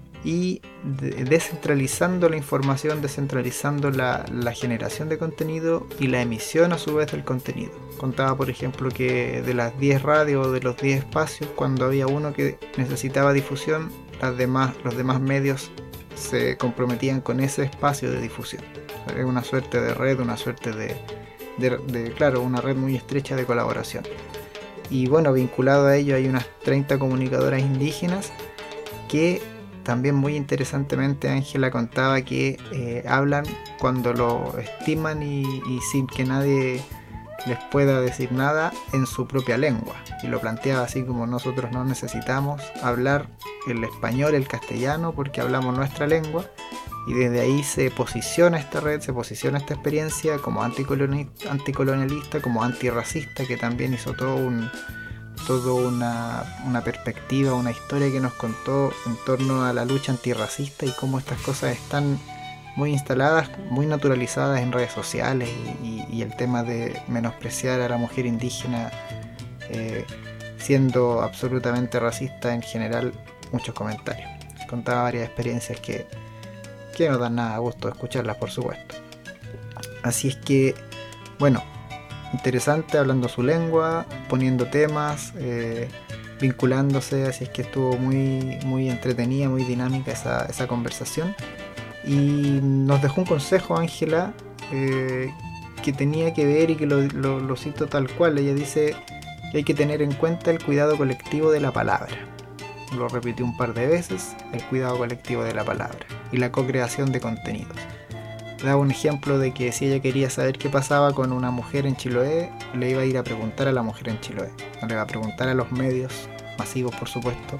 y de- descentralizando la información, descentralizando la, la generación de contenido y la emisión a su vez del contenido. Contaba por ejemplo que de las diez radios o de los diez espacios, cuando había uno que necesitaba difusión, las demás, los demás medios se comprometían con ese espacio de difusión. Es una suerte de red, una suerte de, de, de, claro, una red muy estrecha de colaboración. Y bueno, vinculado a ello hay unas treinta comunicadoras indígenas que también, muy interesantemente, Ángela contaba que eh, hablan cuando lo estiman y, y sin que nadie les pueda decir nada en su propia lengua. Y lo planteaba así como: nosotros no necesitamos hablar el español, el castellano, porque hablamos nuestra lengua. Y desde ahí se posiciona esta red, se posiciona esta experiencia como anticolonialista, anticolonialista, como antirracista, que también hizo todo un... toda una, una perspectiva, una historia que nos contó en torno a la lucha antirracista y cómo estas cosas están muy instaladas, muy naturalizadas en redes sociales, y, y, y el tema de menospreciar a la mujer indígena eh, siendo absolutamente racista en general. Muchos comentarios. Contaba varias experiencias que, que no dan nada a gusto escucharlas, por supuesto. Así es que, bueno, interesante, hablando su lengua, poniendo temas, eh, vinculándose, así es que estuvo muy, muy entretenida, muy dinámica esa, esa conversación. Y nos dejó un consejo, Ángela, eh, que tenía que ver, y que lo, lo, lo cito tal cual. Ella dice que hay que tener en cuenta el cuidado colectivo de la palabra. Lo repitió un par de veces: el cuidado colectivo de la palabra y la co-creación de contenidos. Daba un ejemplo de que si ella quería saber qué pasaba con una mujer en Chiloé, le iba a ir a preguntar a la mujer en Chiloé. No le iba a preguntar a los medios masivos, por supuesto,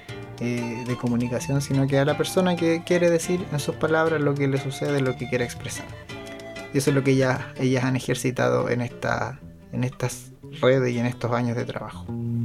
eh, de comunicación, sino que a la persona que quiere decir en sus palabras lo que le sucede, lo que quiere expresar. Y eso es lo que ellas, ellas han ejercitado en, esta, en estas redes y en estos años de trabajo.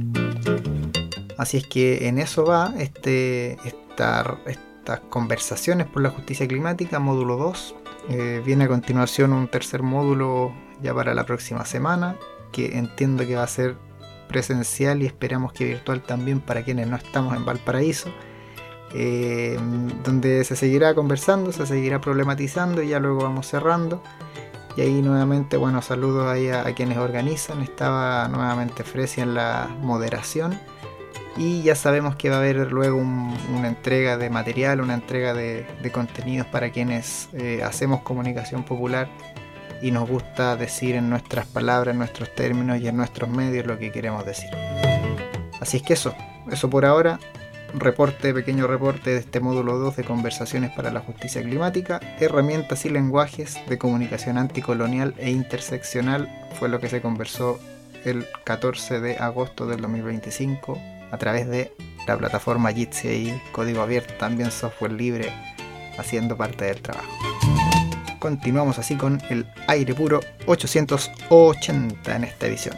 Así es que en eso va este, esta, estas conversaciones por la justicia climática, módulo dos. Eh, viene a continuación un tercer módulo ya para la próxima semana, que entiendo que va a ser presencial y esperamos que virtual también para quienes no estamos en Valparaíso, eh, donde se seguirá conversando, se seguirá problematizando y ya luego vamos cerrando. Y ahí nuevamente, bueno, saludos ahí a, a quienes organizan. Estaba nuevamente Fresia en la moderación. Y ya sabemos que va a haber luego un, una entrega de material, una entrega de, de contenidos para quienes eh, hacemos comunicación popular y nos gusta decir en nuestras palabras, en nuestros términos y en nuestros medios lo que queremos decir. Así es que eso, eso por ahora. Reporte, pequeño reporte de este módulo dos de Conversaciones para la Justicia Climática. Herramientas y lenguajes de comunicación anticolonial e interseccional fue lo que se conversó el catorce de agosto del dos mil veinticinco a través de la plataforma Jitsi y código abierto, también software libre, haciendo parte del trabajo. Continuamos así con el Aire Puro ochocientos ochenta en esta edición.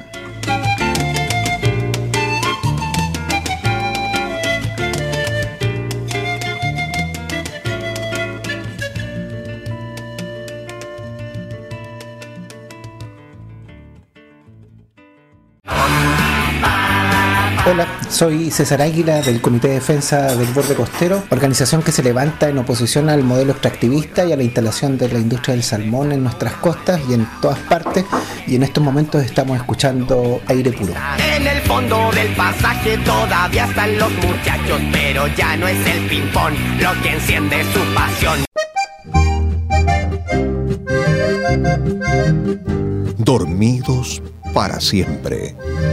Hola, soy César Águila del Comité de Defensa del Borde Costero, organización que se levanta en oposición al modelo extractivista y a la instalación de la industria del salmón en nuestras costas y en todas partes, y en estos momentos estamos escuchando Aire Puro. En el fondo del pasaje todavía están los muchachos, pero ya no es el ping-pong lo que enciende su pasión. Dormidos para siempre.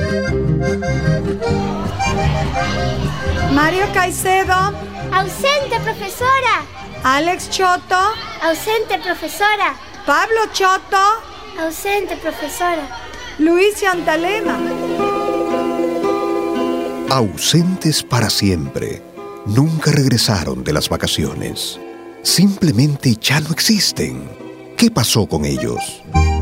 Mario Caicedo. Ausente, profesora. Alex Choto. Ausente, profesora. Pablo Choto. Ausente, profesora. Luis Yantalema. Ausentes para siempre. Nunca regresaron de las vacaciones. Simplemente ya no existen. ¿Qué pasó con ellos?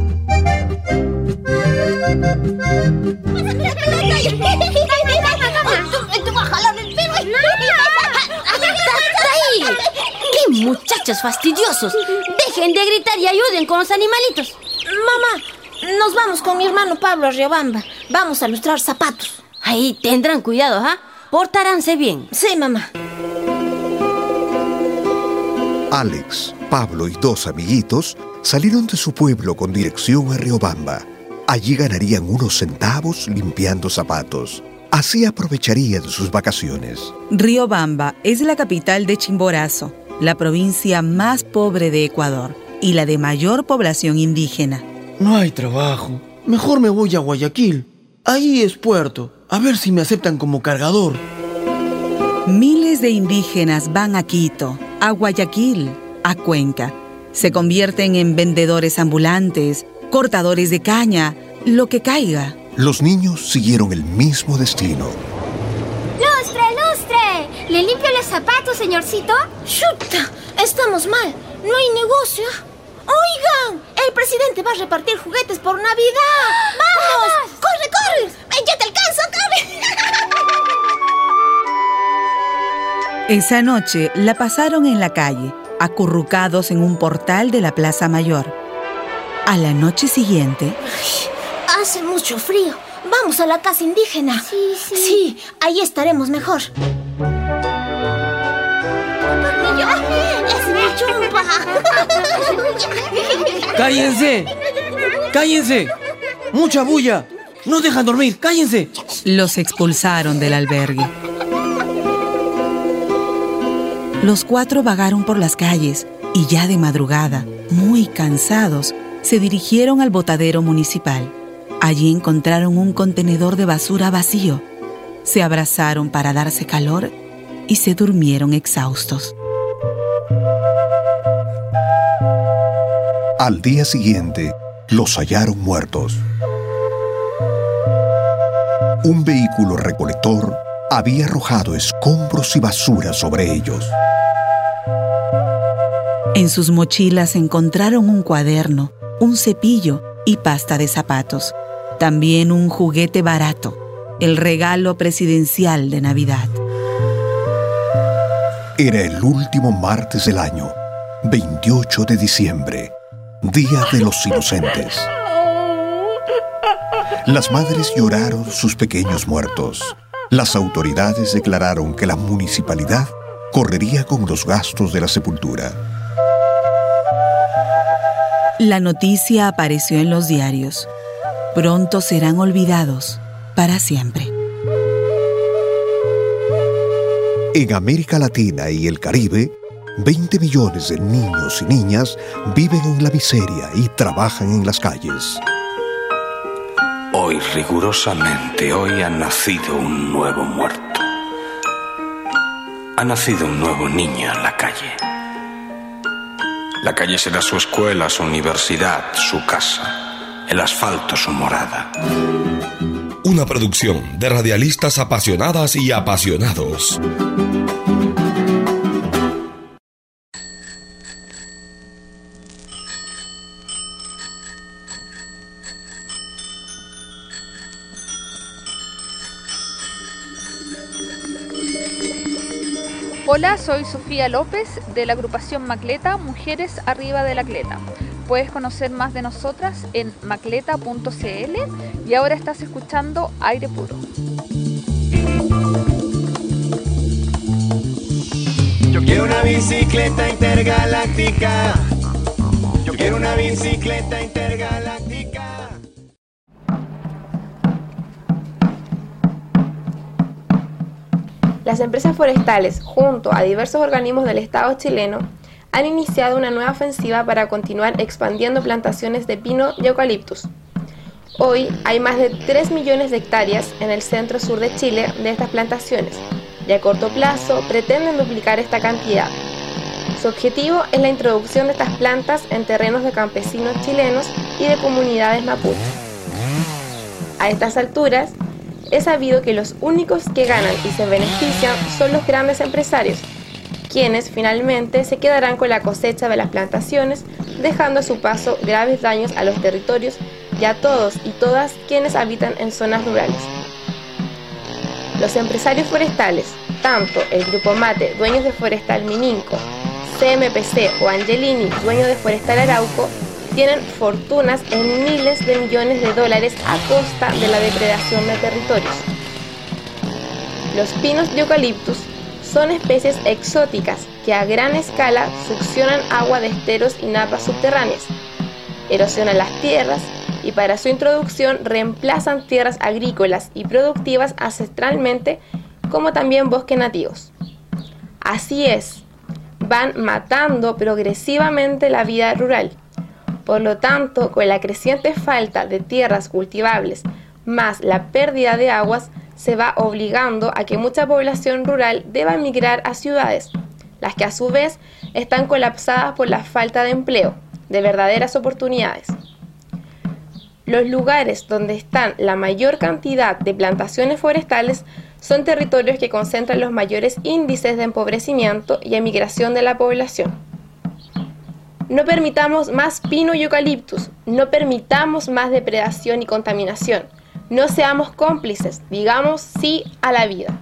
¡Qué muchachos fastidiosos! Dejen de gritar y ayuden con los animalitos. Mamá, nos vamos con mi hermano Pablo a Riobamba. Vamos a lustrar zapatos. Ahí tendrán cuidado, ¿ah? ¿eh? Portaránse bien. Sí, mamá. Alex, Pablo y dos amiguitos salieron de su pueblo con dirección a Riobamba. Allí ganarían unos centavos limpiando zapatos. Así aprovecharían sus vacaciones. Riobamba es la capital de Chimborazo, la provincia más pobre de Ecuador y la de mayor población indígena. No hay trabajo. Mejor me voy a Guayaquil. Ahí es puerto. A ver si me aceptan como cargador. Miles de indígenas van a Quito, a Guayaquil, a Cuenca. Se convierten en vendedores ambulantes, cortadores de caña, lo que caiga. Los niños siguieron el mismo destino. ¡Lustre, lustre! ¿Le limpio los zapatos, señorcito? ¡Chuta! Estamos mal. No hay negocio. ¡Oigan! El presidente va a repartir juguetes por Navidad. ¡Vamos! ¡Vamos! ¡Corre, corre! ¡Ven, ya te alcanzo! ¡Corre! Esa noche la pasaron en la calle, acurrucados en un portal de la Plaza Mayor. A la noche siguiente... Ay, hace mucho frío. Vamos a la casa indígena. Sí, sí. Sí, ahí estaremos mejor. ¡Es mi chumpa! ¡Cállense! ¡Cállense! ¡Mucha bulla! ¡No dejan dormir! ¡Cállense! Los expulsaron del albergue. Los cuatro vagaron por las calles y ya de madrugada, muy cansados, se dirigieron al botadero municipal. Allí encontraron un contenedor de basura vacío. Se abrazaron para darse calor y se durmieron exhaustos. Al día siguiente, los hallaron muertos. Un vehículo recolector había arrojado escombros y basura sobre ellos. En sus mochilas encontraron un cuaderno, un cepillo y pasta de zapatos. También un juguete barato, el regalo presidencial de Navidad. Era el último martes del año, veintiocho de diciembre, Día de los Inocentes. Las madres lloraron sus pequeños muertos. Las autoridades declararon que la municipalidad correría con los gastos de la sepultura. La noticia apareció en los diarios. Pronto serán olvidados para siempre. En América Latina y el Caribe, veinte millones de niños y niñas viven en la miseria y trabajan en las calles. Hoy, rigurosamente, hoy ha nacido un nuevo muerto. Ha nacido un nuevo niño en la calle. La calle será su escuela, su universidad, su casa. el asfalto su morada. Una producción de radialistas apasionadas y apasionados. Hola, soy Sofía López de la agrupación Macleta, Mujeres Arriba de la Cleta. Puedes conocer más de nosotras en macleta punto c l y ahora estás escuchando Aire Puro. Yo quiero una bicicleta intergaláctica. Yo quiero una bicicleta intergaláctica. Las empresas forestales, junto a diversos organismos del Estado chileno, han iniciado una nueva ofensiva para continuar expandiendo plantaciones de pino y eucaliptus. Hoy hay más de tres millones de hectáreas en el centro-sur de Chile de estas plantaciones, y a corto plazo pretenden duplicar esta cantidad. Su objetivo es la introducción de estas plantas en terrenos de campesinos chilenos y de comunidades mapuche. A estas alturas, es sabido que los únicos que ganan y se benefician son los grandes empresarios, quienes finalmente se quedarán con la cosecha de las plantaciones, dejando a su paso graves daños a los territorios y a todos y todas quienes habitan en zonas rurales. Los empresarios forestales, tanto el Grupo Mate, dueños de Forestal Mininco, C M P C o Angelini, dueño de Forestal Arauco, tienen fortunas en miles de millones de dólares a costa de la depredación de territorios. Los pinos y eucaliptus son especies exóticas que a gran escala succionan agua de esteros y napas subterráneas, erosionan las tierras y para su introducción reemplazan tierras agrícolas y productivas ancestralmente, como también bosques nativos. Así es, van matando progresivamente la vida rural. Por lo tanto, con la creciente falta de tierras cultivables más la pérdida de aguas, se va obligando a que mucha población rural deba migrar a ciudades, las que a su vez están colapsadas por la falta de empleo, de verdaderas oportunidades. Los lugares donde están la mayor cantidad de plantaciones forestales son territorios que concentran los mayores índices de empobrecimiento y emigración de la población. No permitamos más pino y eucaliptus, no permitamos más depredación y contaminación. No seamos cómplices, digamos sí a la vida.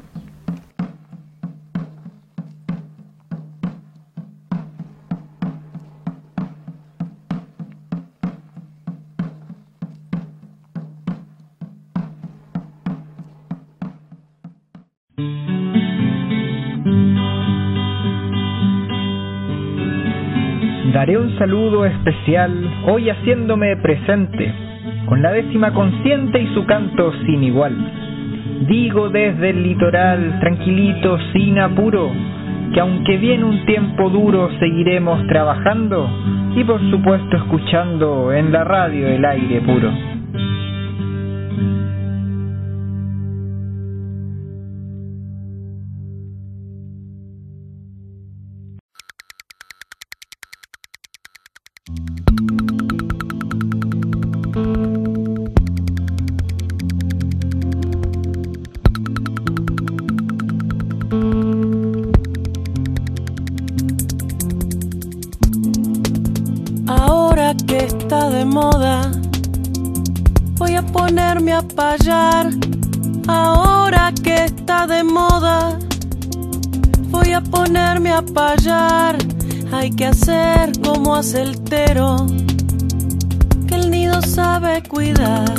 Daré un saludo especial hoy haciéndome presente, con la décima consciente y su canto sin igual. Digo desde el litoral, tranquilito, sin apuro, que aunque viene un tiempo duro seguiremos trabajando y por supuesto escuchando en la radio el aire puro. Ahora que está de moda, voy a ponerme a payar. Ahora que está de moda, voy a ponerme a payar. Hay que hacer como hace el tero, que el nido sabe cuidar.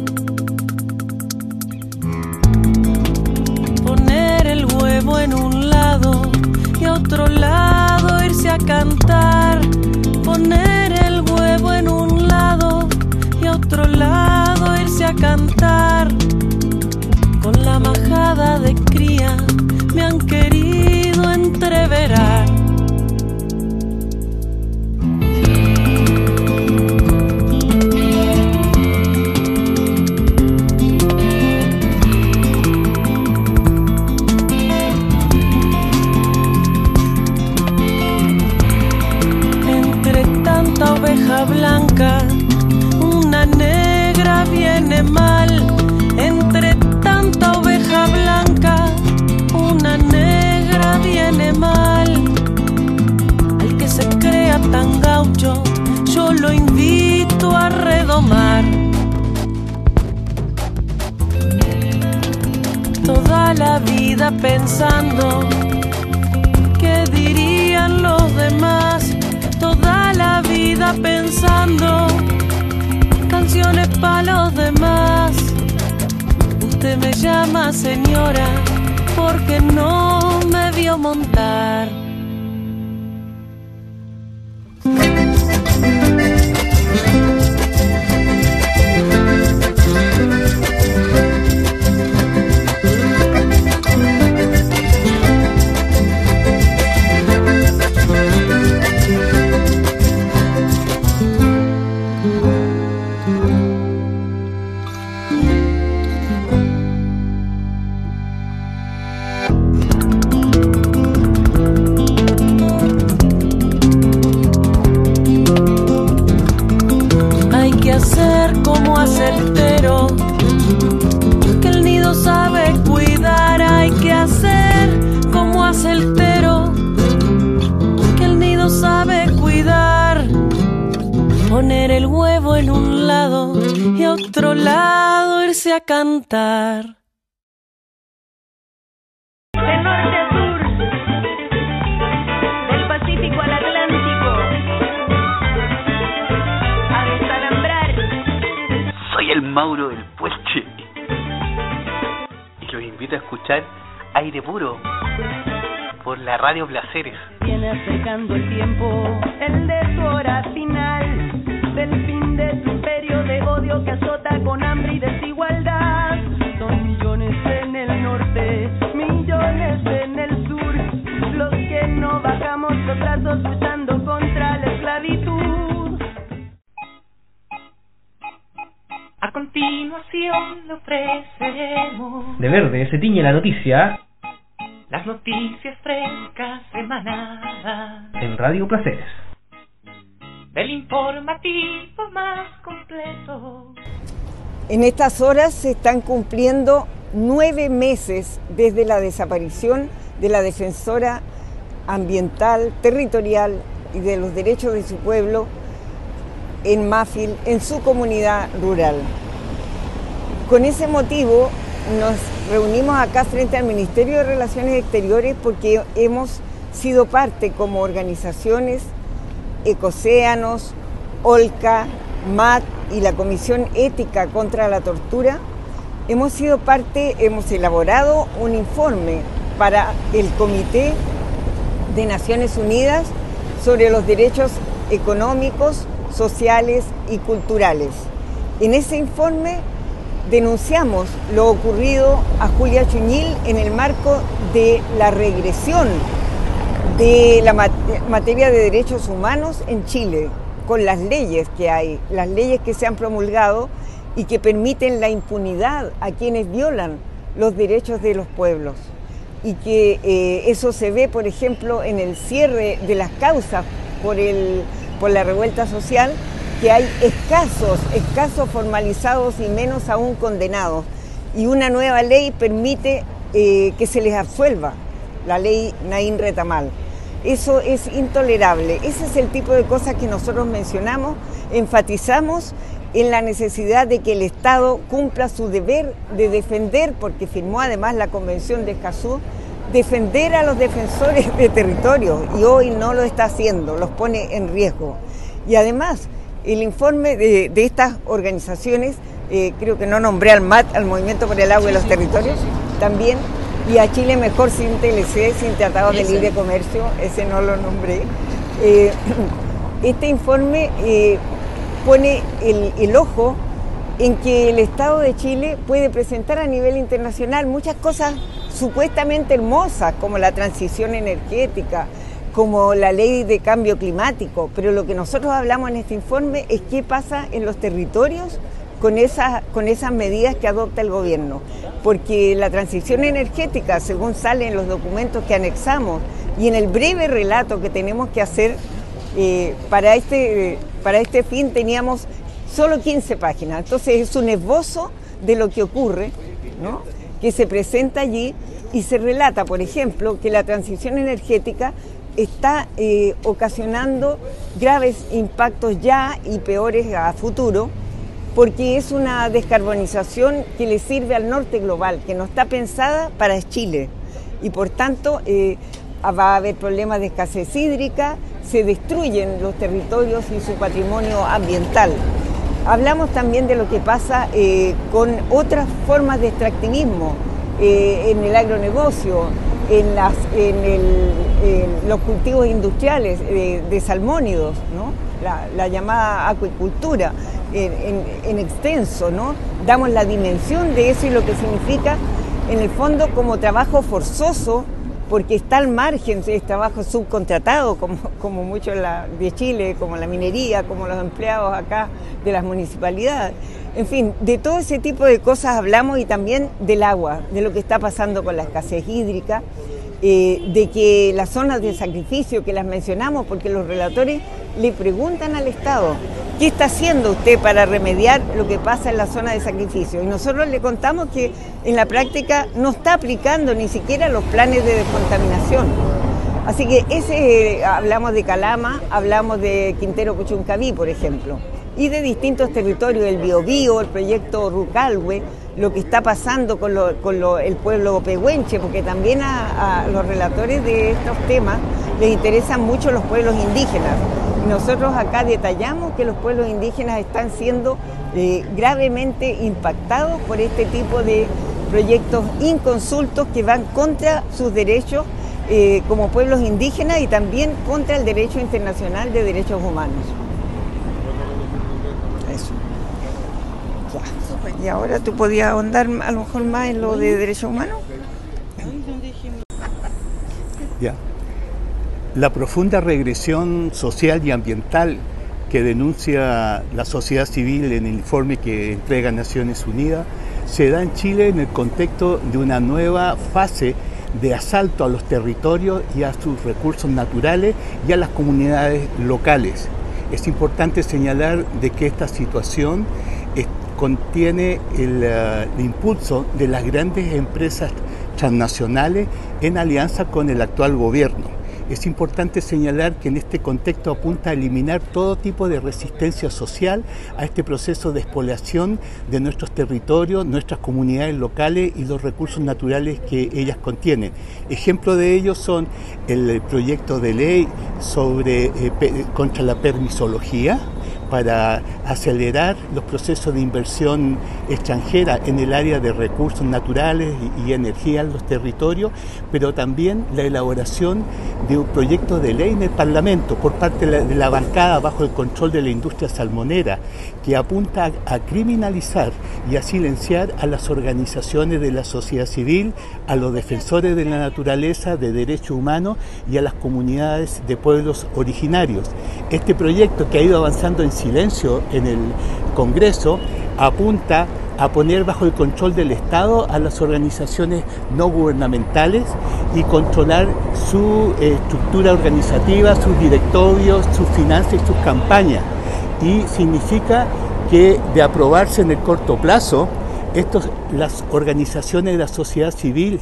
Poner el huevo en un lado y a otro lado irse a cantar. Poner el huevo en un lado y a otro lado irse a cantar. Con la majada de cría me han querido entreverar. Oveja blanca, una negra la vida pensando qué dirían los demás, toda la vida pensando canciones para los demás. Usted me llama señora porque no me vio montar. Certero, que el nido sabe cuidar, hay que hacer como hace el tero, que el nido sabe cuidar, poner el huevo en un lado y a otro lado irse a cantar. De norte a sur, del Pacífico al Atlántico, a desalambrar. Soy el Mauro del Puelche y los invito a escuchar Aire Puro por la Radio Placeres. Viene acercando el tiempo, el de tu hora final, del fin de tu imperio de odio que azota con hambre y desigualdad. Son millones en el norte, millones en el sur, los que no bajamos los brazos luchando contra la esclavitud. A continuación le ofreceremos de verde se tiñe la noticia las noticias frescas emanadas en Radio Placeres, del informativo más completo. En estas horas se están cumpliendo nueve meses desde la desaparición de la defensora ambiental, territorial y de los derechos de su pueblo en Mafil, en su comunidad rural. Con ese motivo nos reunimos acá frente al Ministerio de Relaciones Exteriores porque hemos sido parte como organizaciones, Ecocéanos, OLCA, M A T y la Comisión Ética contra la Tortura. Hemos sido parte, hemos elaborado un informe para el Comité de Naciones Unidas sobre los derechos económicos, sociales y culturales. En ese informe denunciamos lo ocurrido a Julia Chuñil en el marco de la regresión de la mat- materia de derechos humanos en Chile, con las leyes que hay, las leyes que se han promulgado y que permiten la impunidad a quienes violan los derechos de los pueblos. Y que eh, eso se ve, por ejemplo, en el cierre de las causas por el por la revuelta social, que hay escasos, escasos formalizados y menos aún condenados. Y una nueva ley permite eh, que se les absuelva, la ley Naín Retamal. Eso es intolerable. Ese es el tipo de cosas que nosotros mencionamos, enfatizamos en la necesidad de que el Estado cumpla su deber de defender, porque firmó además la Convención de Escazú, defender a los defensores de territorio, y hoy no lo está haciendo, los pone en riesgo. Y además, el informe de, de estas organizaciones, eh, creo que no nombré al M A T, al Movimiento por el Agua y los Territorios, también, y a Chile Mejor sin T L C, sin Tratados de Libre Comercio, ese no lo nombré. Eh, este informe eh, pone el, el ojo en que el Estado de Chile puede presentar a nivel internacional muchas cosas supuestamente hermosas, como la transición energética, como la ley de cambio climático, pero lo que nosotros hablamos en este informe es qué pasa en los territorios con esas, con esas medidas que adopta el gobierno, porque la transición energética, según sale en los documentos que anexamos y en el breve relato que tenemos que hacer, eh, para, este, eh, para este fin teníamos solo quince páginas, entonces es un esbozo de lo que ocurre, ¿no?, que se presenta allí y se relata, por ejemplo, que la transición energética está eh, ocasionando graves impactos ya y peores a futuro porque es una descarbonización que le sirve al norte global, que no está pensada para Chile, y por tanto eh, va a haber problemas de escasez hídrica, se destruyen los territorios y su patrimonio ambiental. Hablamos también de lo que pasa eh, con otras formas de extractivismo eh, en el agronegocio, en, las, en, el, en los cultivos industriales eh, de salmónidos, ¿no? la, la llamada acuicultura en, en, en extenso, ¿no? Damos la dimensión de eso y lo que significa en el fondo como trabajo forzoso, porque está al margen, es trabajo subcontratado, como, como mucho la, de Chile, como la minería, como los empleados acá de las municipalidades. En fin, de todo ese tipo de cosas hablamos, y también del agua, de lo que está pasando con la escasez hídrica, eh, de que las zonas de sacrificio, que las mencionamos porque los relatores le preguntan al Estado, ¿qué está haciendo usted para remediar lo que pasa en la zona de sacrificio? Y nosotros le contamos que en la práctica no está aplicando ni siquiera los planes de descontaminación. Así que ese, hablamos de Calama, hablamos de Quintero Puchuncaví, por ejemplo, y de distintos territorios, el Biobío, el proyecto Rucalhue, lo que está pasando con, lo, con lo, el pueblo pehuenche, porque también a, a los relatores de estos temas les interesan mucho los pueblos indígenas. Y nosotros acá detallamos que los pueblos indígenas están siendo eh, gravemente impactados por este tipo de proyectos inconsultos que van contra sus derechos eh, como pueblos indígenas y también contra el derecho internacional de derechos humanos. Eso. Ya. Y ahora tú podías ahondar a lo mejor más en lo de derechos humanos. Ya. La profunda regresión social y ambiental que denuncia la sociedad civil en el informe que entrega Naciones Unidas se da en Chile en el contexto de una nueva fase de asalto a los territorios y a sus recursos naturales y a las comunidades locales. Es importante señalar de que esta situación es, contiene el, uh, el impulso de las grandes empresas transnacionales en alianza con el actual gobierno. Es importante señalar que en este contexto apunta a eliminar todo tipo de resistencia social a este proceso de expoliación de nuestros territorios, nuestras comunidades locales y los recursos naturales que ellas contienen. Ejemplo de ello son el proyecto de ley sobre, eh, pe, contra la permisología, para acelerar los procesos de inversión extranjera en el área de recursos naturales y, y energía en los territorios, pero también la elaboración de un proyecto de ley en el Parlamento por parte de la, de la bancada bajo el control de la industria salmonera, que apunta a, a criminalizar y a silenciar a las organizaciones de la sociedad civil, a los defensores de la naturaleza, de derechos humanos y a las comunidades de pueblos originarios. Este proyecto, que ha ido avanzando en silencio en el Congreso, apunta a poner bajo el control del Estado a las organizaciones no gubernamentales y controlar su eh, estructura organizativa, sus directorios, sus finanzas y sus campañas. Y significa que, de aprobarse en el corto plazo, estos, las organizaciones de la sociedad civil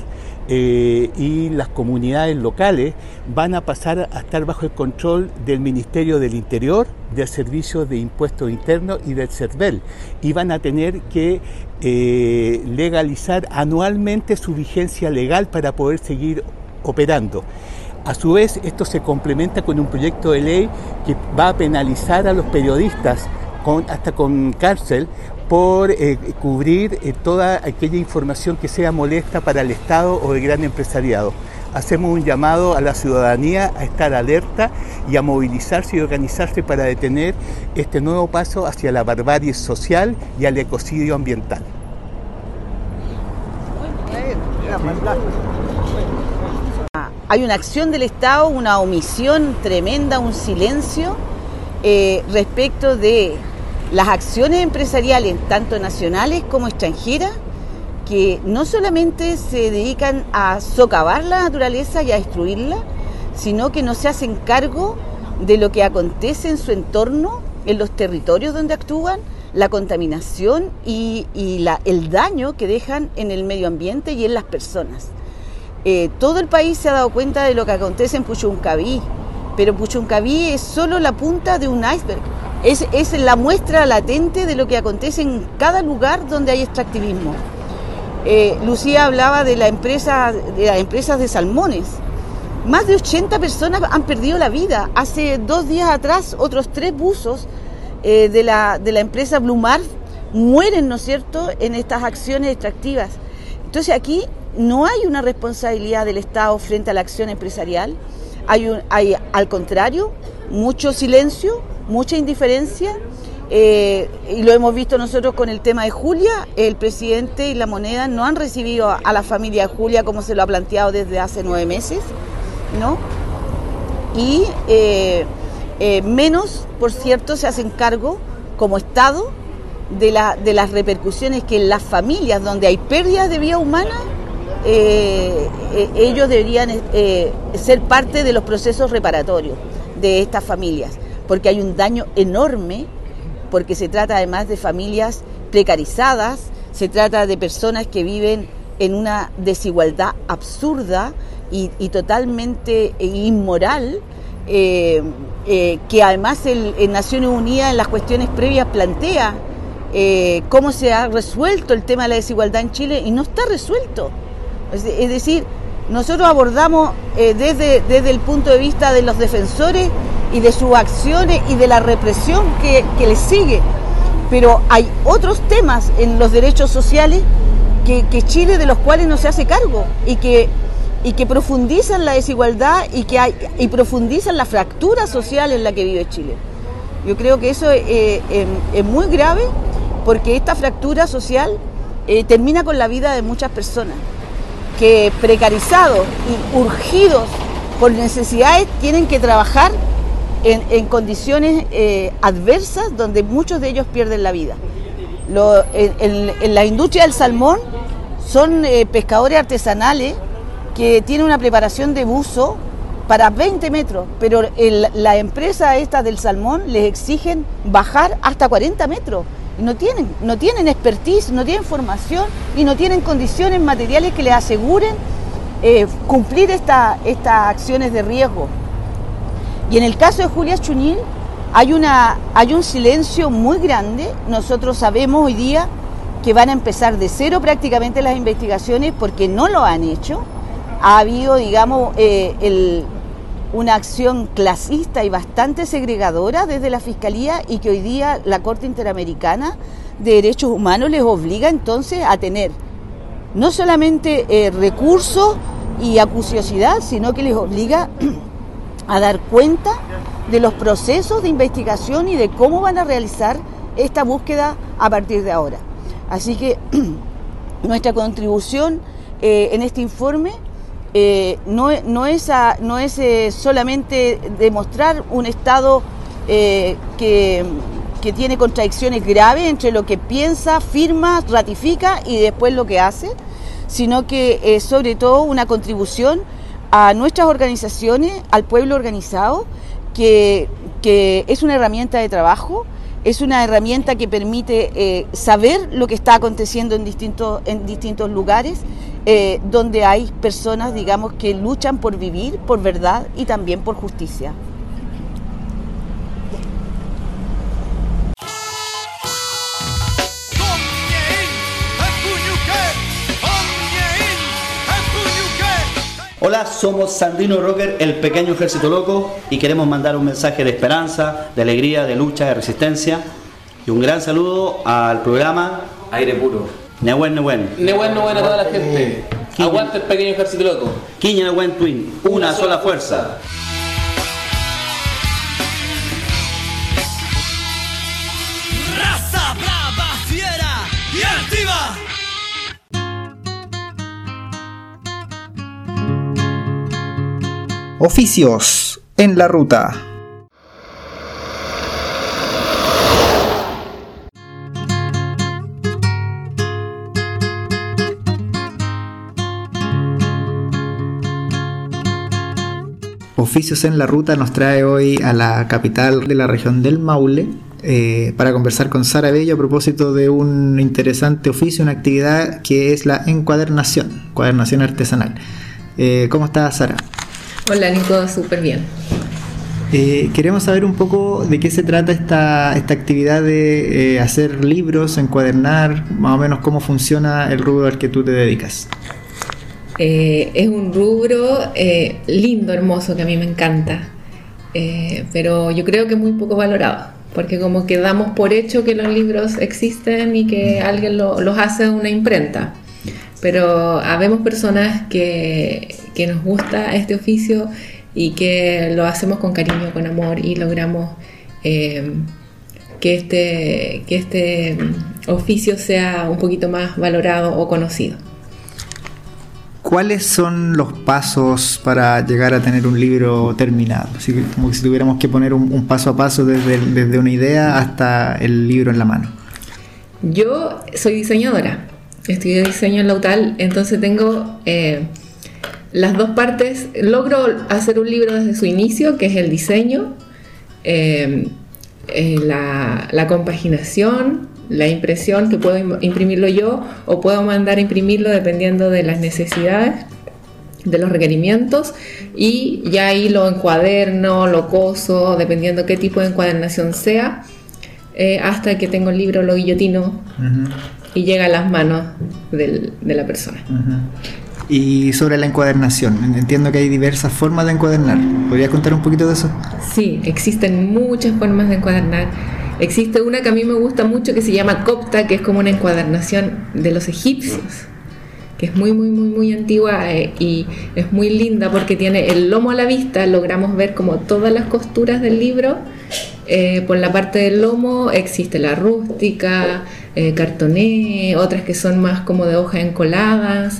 eh, y las comunidades locales van a pasar a estar bajo el control del Ministerio del Interior, del Servicio de Impuestos Internos y del CERVEL, y van a tener que eh, legalizar anualmente su vigencia legal para poder seguir operando. A su vez, esto se complementa con un proyecto de ley que va a penalizar a los periodistas con, hasta con cárcel por eh, cubrir eh, toda aquella información que sea molesta para el Estado o el gran empresariado. Hacemos un llamado a la ciudadanía a estar alerta y a movilizarse y organizarse para detener este nuevo paso hacia la barbarie social y al ecocidio ambiental. Hay una acción del Estado, una omisión tremenda, un silencio eh, respecto de las acciones empresariales, tanto nacionales como extranjeras, que no solamente se dedican a socavar la naturaleza y a destruirla, sino que no se hacen cargo de lo que acontece en su entorno, en los territorios donde actúan, la contaminación y, y la, el daño que dejan en el medio ambiente y en las personas. Eh, todo el país se ha dado cuenta de lo que acontece en Puchuncaví, pero Puchuncaví es solo la punta de un iceberg. es, es la muestra latente de lo que acontece en cada lugar donde hay extractivismo. Eh, Lucía hablaba de, la empresa, de las empresas de salmones. Más de ochenta personas han perdido la vida. Hace dos días atrás, otros tres buzos eh, de, la, de la empresa Blumar mueren, ¿no es cierto?, en estas acciones extractivas. Entonces aquí no hay una responsabilidad del Estado frente a la acción empresarial. Hay, un, hay al contrario, mucho silencio, mucha indiferencia. Eh, y lo hemos visto nosotros con el tema de Julia. El presidente y la Moneda no han recibido a la familia de Julia como se lo ha planteado desde hace nueve meses, ¿no? Y eh, eh, menos, por cierto, se hacen cargo como Estado de, la, de las repercusiones que en las familias donde hay pérdidas de vida humana, eh, eh, ellos deberían eh, ser parte de los procesos reparatorios de estas familias, porque hay un daño enorme, porque se trata además de familias precarizadas, se trata de personas que viven en una desigualdad absurda y, y totalmente inmoral, eh, eh, que además el, en Naciones Unidas en las cuestiones previas plantea eh, cómo se ha resuelto el tema de la desigualdad en Chile y no está resuelto. Es, es decir, nosotros abordamos eh, desde, desde el punto de vista de los defensores y de sus acciones y de la represión que, que les sigue, pero hay otros temas en los derechos sociales que, que Chile de los cuales no se hace cargo y que, y que profundizan la desigualdad y que hay, y profundizan la fractura social en la que vive Chile. Yo creo que eso es, eh, es, es muy grave, porque esta fractura social eh, termina con la vida de muchas personas que, precarizados y urgidos por necesidades, tienen que trabajar en, en condiciones eh, adversas donde muchos de ellos pierden la vida. Lo, en, en, en la industria del salmón son eh, pescadores artesanales que tienen una preparación de buzo para veinte metros, pero el, la empresa esta del salmón les exigen bajar hasta cuarenta metros. No tienen, no tienen expertise, no tienen formación y no tienen condiciones materiales que les aseguren eh, cumplir esta, estas acciones de riesgo. Y en el caso de Julia Chuñil hay, una, hay un silencio muy grande. Nosotros sabemos hoy día que van a empezar de cero prácticamente las investigaciones porque no lo han hecho. Ha habido, digamos, eh, el, una acción clasista y bastante segregadora desde la Fiscalía y que hoy día la Corte Interamericana de Derechos Humanos les obliga entonces a tener no solamente eh, recursos y acuciosidad, sino que les obliga a dar cuenta de los procesos de investigación y de cómo van a realizar esta búsqueda a partir de ahora. Así que nuestra contribución eh, en este informe eh, no, no es, a, no es eh, solamente demostrar un Estado eh, que, que tiene contradicciones graves entre lo que piensa, firma, ratifica y después lo que hace, sino que es eh, sobre todo una contribución a nuestras organizaciones, al pueblo organizado, que, que es una herramienta de trabajo, es una herramienta que permite eh, saber lo que está aconteciendo en distintos, en distintos lugares, eh, donde hay personas, digamos, que luchan por vivir, por verdad y también por justicia. Hola, somos Sandrino Rocker, el pequeño ejército loco, y queremos mandar un mensaje de esperanza, de alegría, de lucha, de resistencia, y un gran saludo al programa Aire Puro. Nehuen, Nehuen. Nehuen, Nehuen a toda la gente. Quiña. Aguante el pequeño ejército loco. Quiña, Nehuen, Twin, una, una sola, sola fuerza. Raza brava, fiera y activa. Oficios en la ruta. Oficios en la ruta nos trae hoy a la capital de la región del Maule eh, para conversar con Sara Bello a propósito de un interesante oficio, una actividad que es la encuadernación, encuadernación artesanal. Eh, ¿Cómo estás, Sara? Hola Nico, súper bien. Eh, queremos saber un poco de qué se trata esta, esta actividad de eh, hacer libros, encuadernar, más o menos cómo funciona el rubro al que tú te dedicas. Eh, es un rubro eh, lindo, hermoso, que a mí me encanta, eh, pero yo creo que muy poco valorado, porque como que damos por hecho que los libros existen y que alguien lo, los hace en una imprenta, pero habemos personas que, que nos gusta este oficio y que lo hacemos con cariño, con amor, y logramos eh, que, este, que este oficio sea un poquito más valorado o conocido. ¿Cuáles son los pasos para llegar a tener un libro terminado? Así que como si tuviéramos que poner un, un paso a paso desde, desde una idea hasta el libro en la mano. Yo soy diseñadora, estudié diseño en la U T A L, entonces tengo... Eh, las dos partes. Logro hacer un libro desde su inicio, que es el diseño, eh, eh, la, la compaginación, la impresión, que puedo imprimirlo yo o puedo mandar a imprimirlo dependiendo de las necesidades, de los requerimientos, y ya ahí lo encuaderno, lo coso, dependiendo qué tipo de encuadernación sea, eh, hasta que tengo el libro, lo guillotino uh-huh. y llega a las manos del, de la persona. Uh-huh. Y sobre la encuadernación, entiendo que hay diversas formas de encuadernar. ¿Podrías contar un poquito de eso? Sí, existen muchas formas de encuadernar. Existe una que a mí me gusta mucho que se llama copta, que es como una encuadernación de los egipcios, que es muy, muy, muy, muy antigua eh, y es muy linda porque tiene el lomo a la vista. Logramos ver como todas las costuras del libro. Eh, por la parte del lomo existe la rústica, eh, cartoné, otras que son más como de hojas encoladas,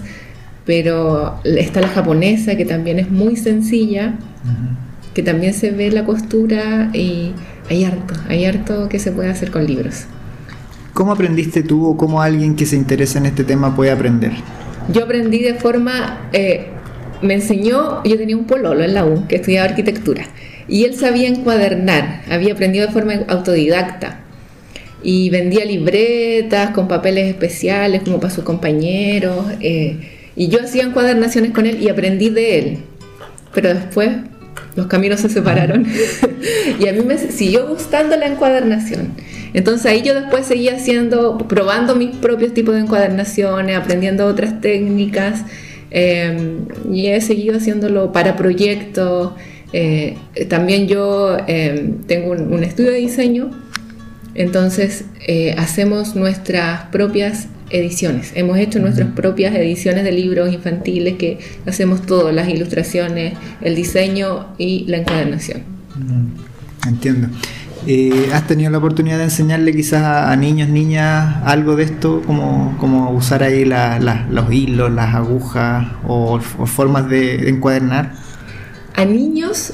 pero está la japonesa, que también es muy sencilla, uh-huh. que también se ve la costura, y hay harto, hay harto que se puede hacer con libros. ¿Cómo aprendiste tú o cómo alguien que se interesa en este tema puede aprender? Yo aprendí de forma, eh, me enseñó, yo tenía un pololo en la U que estudiaba arquitectura, y él sabía encuadernar, había aprendido de forma autodidacta, y vendía libretas con papeles especiales como para sus compañeros, eh, y yo hacía encuadernaciones con él y aprendí de él, pero después los caminos se separaron y a mí me siguió gustando la encuadernación. Entonces ahí yo después seguía haciendo, probando mis propios tipos de encuadernaciones, aprendiendo otras técnicas, eh, y he seguido haciéndolo para proyectos. Eh, también yo eh, tengo un, un estudio de diseño, entonces eh, hacemos nuestras propias ediciones. Hemos hecho nuestras propias ediciones de libros infantiles, que hacemos todo, las ilustraciones, el diseño y la encuadernación. Entiendo. Eh, ¿Has tenido la oportunidad de enseñarle quizás a, a niños, niñas algo de esto? Como, como usar ahí la, la, los hilos, las agujas o, o formas de, de encuadernar. A niños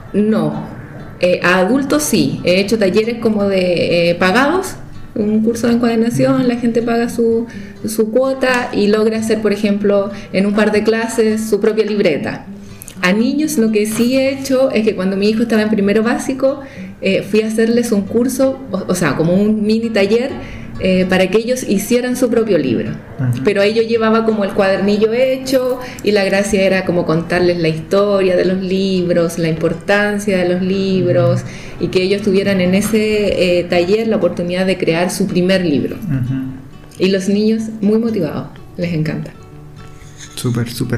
no, eh, a adultos sí. He hecho talleres como de eh, pagados, un curso de encuadernación, la gente paga su, su cuota y logra hacer, por ejemplo, en un par de clases su propia libreta. A niños lo que sí he hecho es que cuando mi hijo estaba en primero básico, eh, fui a hacerles un curso, o, o sea, como un mini taller, eh, para que ellos hicieran su propio libro. Uh-huh. Pero ahí yo llevaba como el cuadernillo hecho, y la gracia era como contarles la historia de los libros, la importancia de los libros, y que ellos tuvieran en ese eh, taller la oportunidad de crear su primer libro. Uh-huh. Y los niños muy motivados, les encanta. Súper, súper.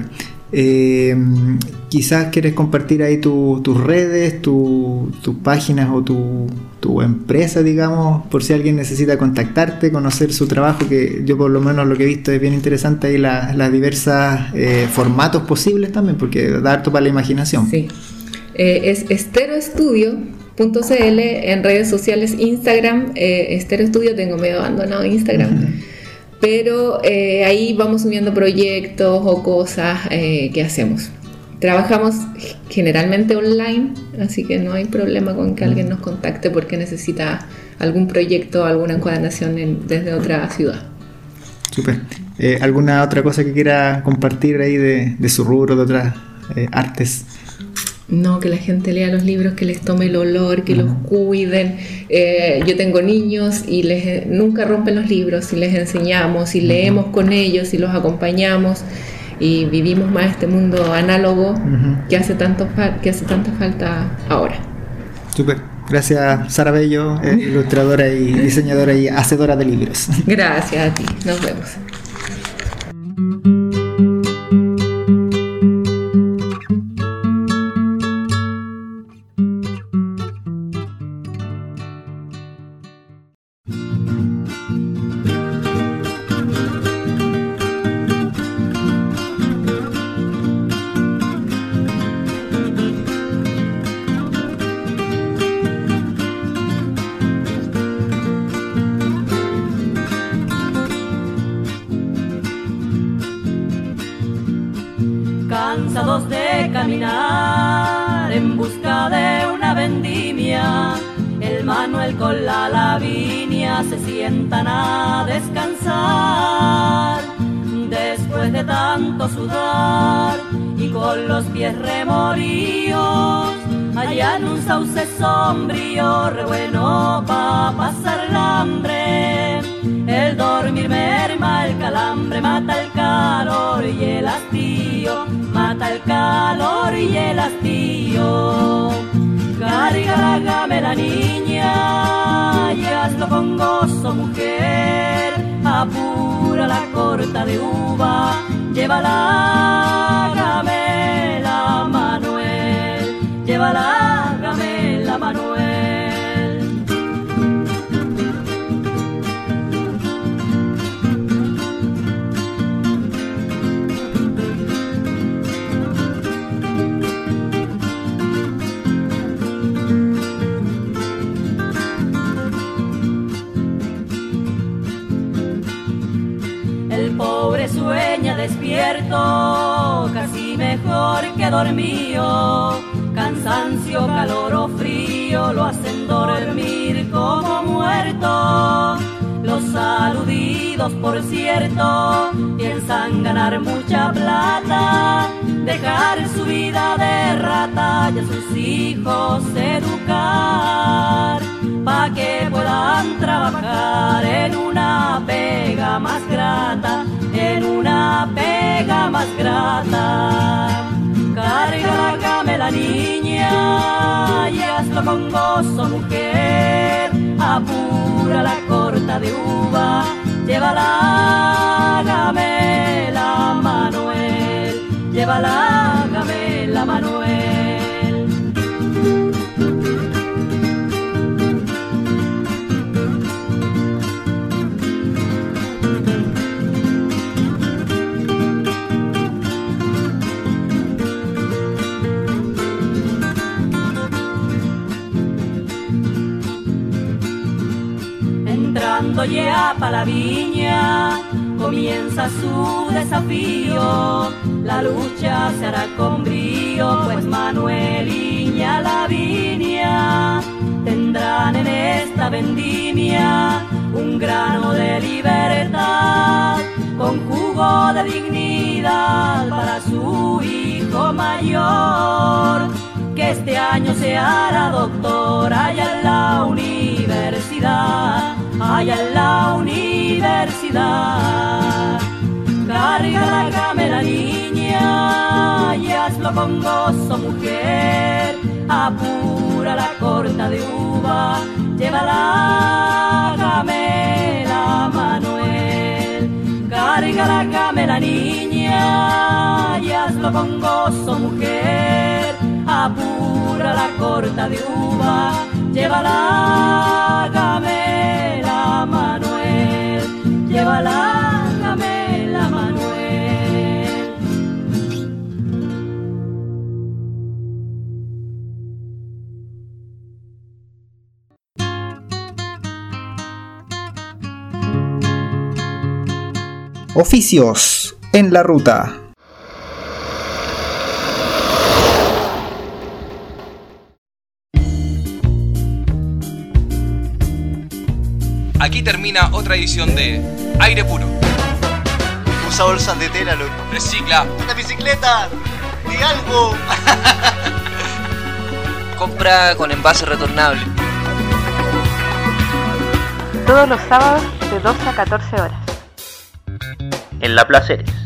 Eh, quizás quieres compartir ahí tu, tus redes, tu, tus páginas o tu, tu empresa, digamos, por si alguien necesita contactarte, conocer su trabajo, que yo por lo menos lo que he visto es bien interesante ahí las la diversas eh, formatos posibles también, porque da harto para la imaginación. Sí, eh, es estero estudio punto c l en redes sociales, Instagram, eh, Estero Estudio, tengo medio abandonado Instagram. Uh-huh. Pero eh, ahí vamos subiendo proyectos o cosas eh, que hacemos. Trabajamos generalmente online, así que no hay problema con que alguien nos contacte porque necesita algún proyecto, alguna encuadernación en, desde otra ciudad. Súper. Eh, ¿Alguna otra cosa que quiera compartir ahí de, de su rubro, de otras eh, artes? No, que la gente lea los libros, que les tome el olor, que uh-huh. los cuiden. Eh, yo tengo niños y les nunca rompen los libros, y les enseñamos y uh-huh. leemos con ellos y los acompañamos, y vivimos más este mundo análogo uh-huh. que hace tanto fa- que hace tanta falta ahora. Súper. Gracias, Sara Bello, eh, ilustradora y diseñadora y hacedora de libros. Gracias a ti. Nos vemos. Cansados de caminar en busca de una vendimia, el Manuel con la Lavinia se sientan a descansar. Después de tanto sudar y con los pies remoridos, allá en un sauce sombrío, re bueno pa' pasar el hambre. El dormir merma el calambre, mata el calor y el hastío, mata el calor y el hastío. Cargágame la niña y hazlo con gozo, mujer. Apura la corta de uva, llévala, Gamela Manuel, llévala, Gamela Manuel. Pobre sueña despierto, casi mejor que dormido. Cansancio, calor o frío lo hacen dormir como muerto. Los aludidos, por cierto, piensan ganar mucha plata, dejar su vida de rata y a sus hijos educar, pa' que puedan trabajar en una pega más grata, en una pega más grata. Cargágame la niña y hazlo con gozo, mujer. Apura la corta de uva, llévala, Gamela Manuel, llévala, Gamela Manuel. Entrando ya pa' la viña, comienza su desafío. La lucha se hará con brío, pues Manuel y Lavinia tendrán en esta vendimia un grano de libertad, con jugo de dignidad para su hijo mayor, que este año se hará doctor allá en la universidad, allá en la universidad. Cargágame la niña y hazlo con gozo, mujer. Apura la corta de uva, llévala, Gamela Manuel. Cargágame la niña y hazlo con gozo, mujer. Apura la corta de uva, llévala, Gamela Manuel, llévala, Gamela Manuel. Oficios en la ruta. Aquí termina otra edición de Aire Puro. Usa bolsas de tela, loco. Recicla. ¡Una bicicleta! ¡Di algo! Compra con envase retornable. Todos los sábados de doce a catorce horas. En La Placeres.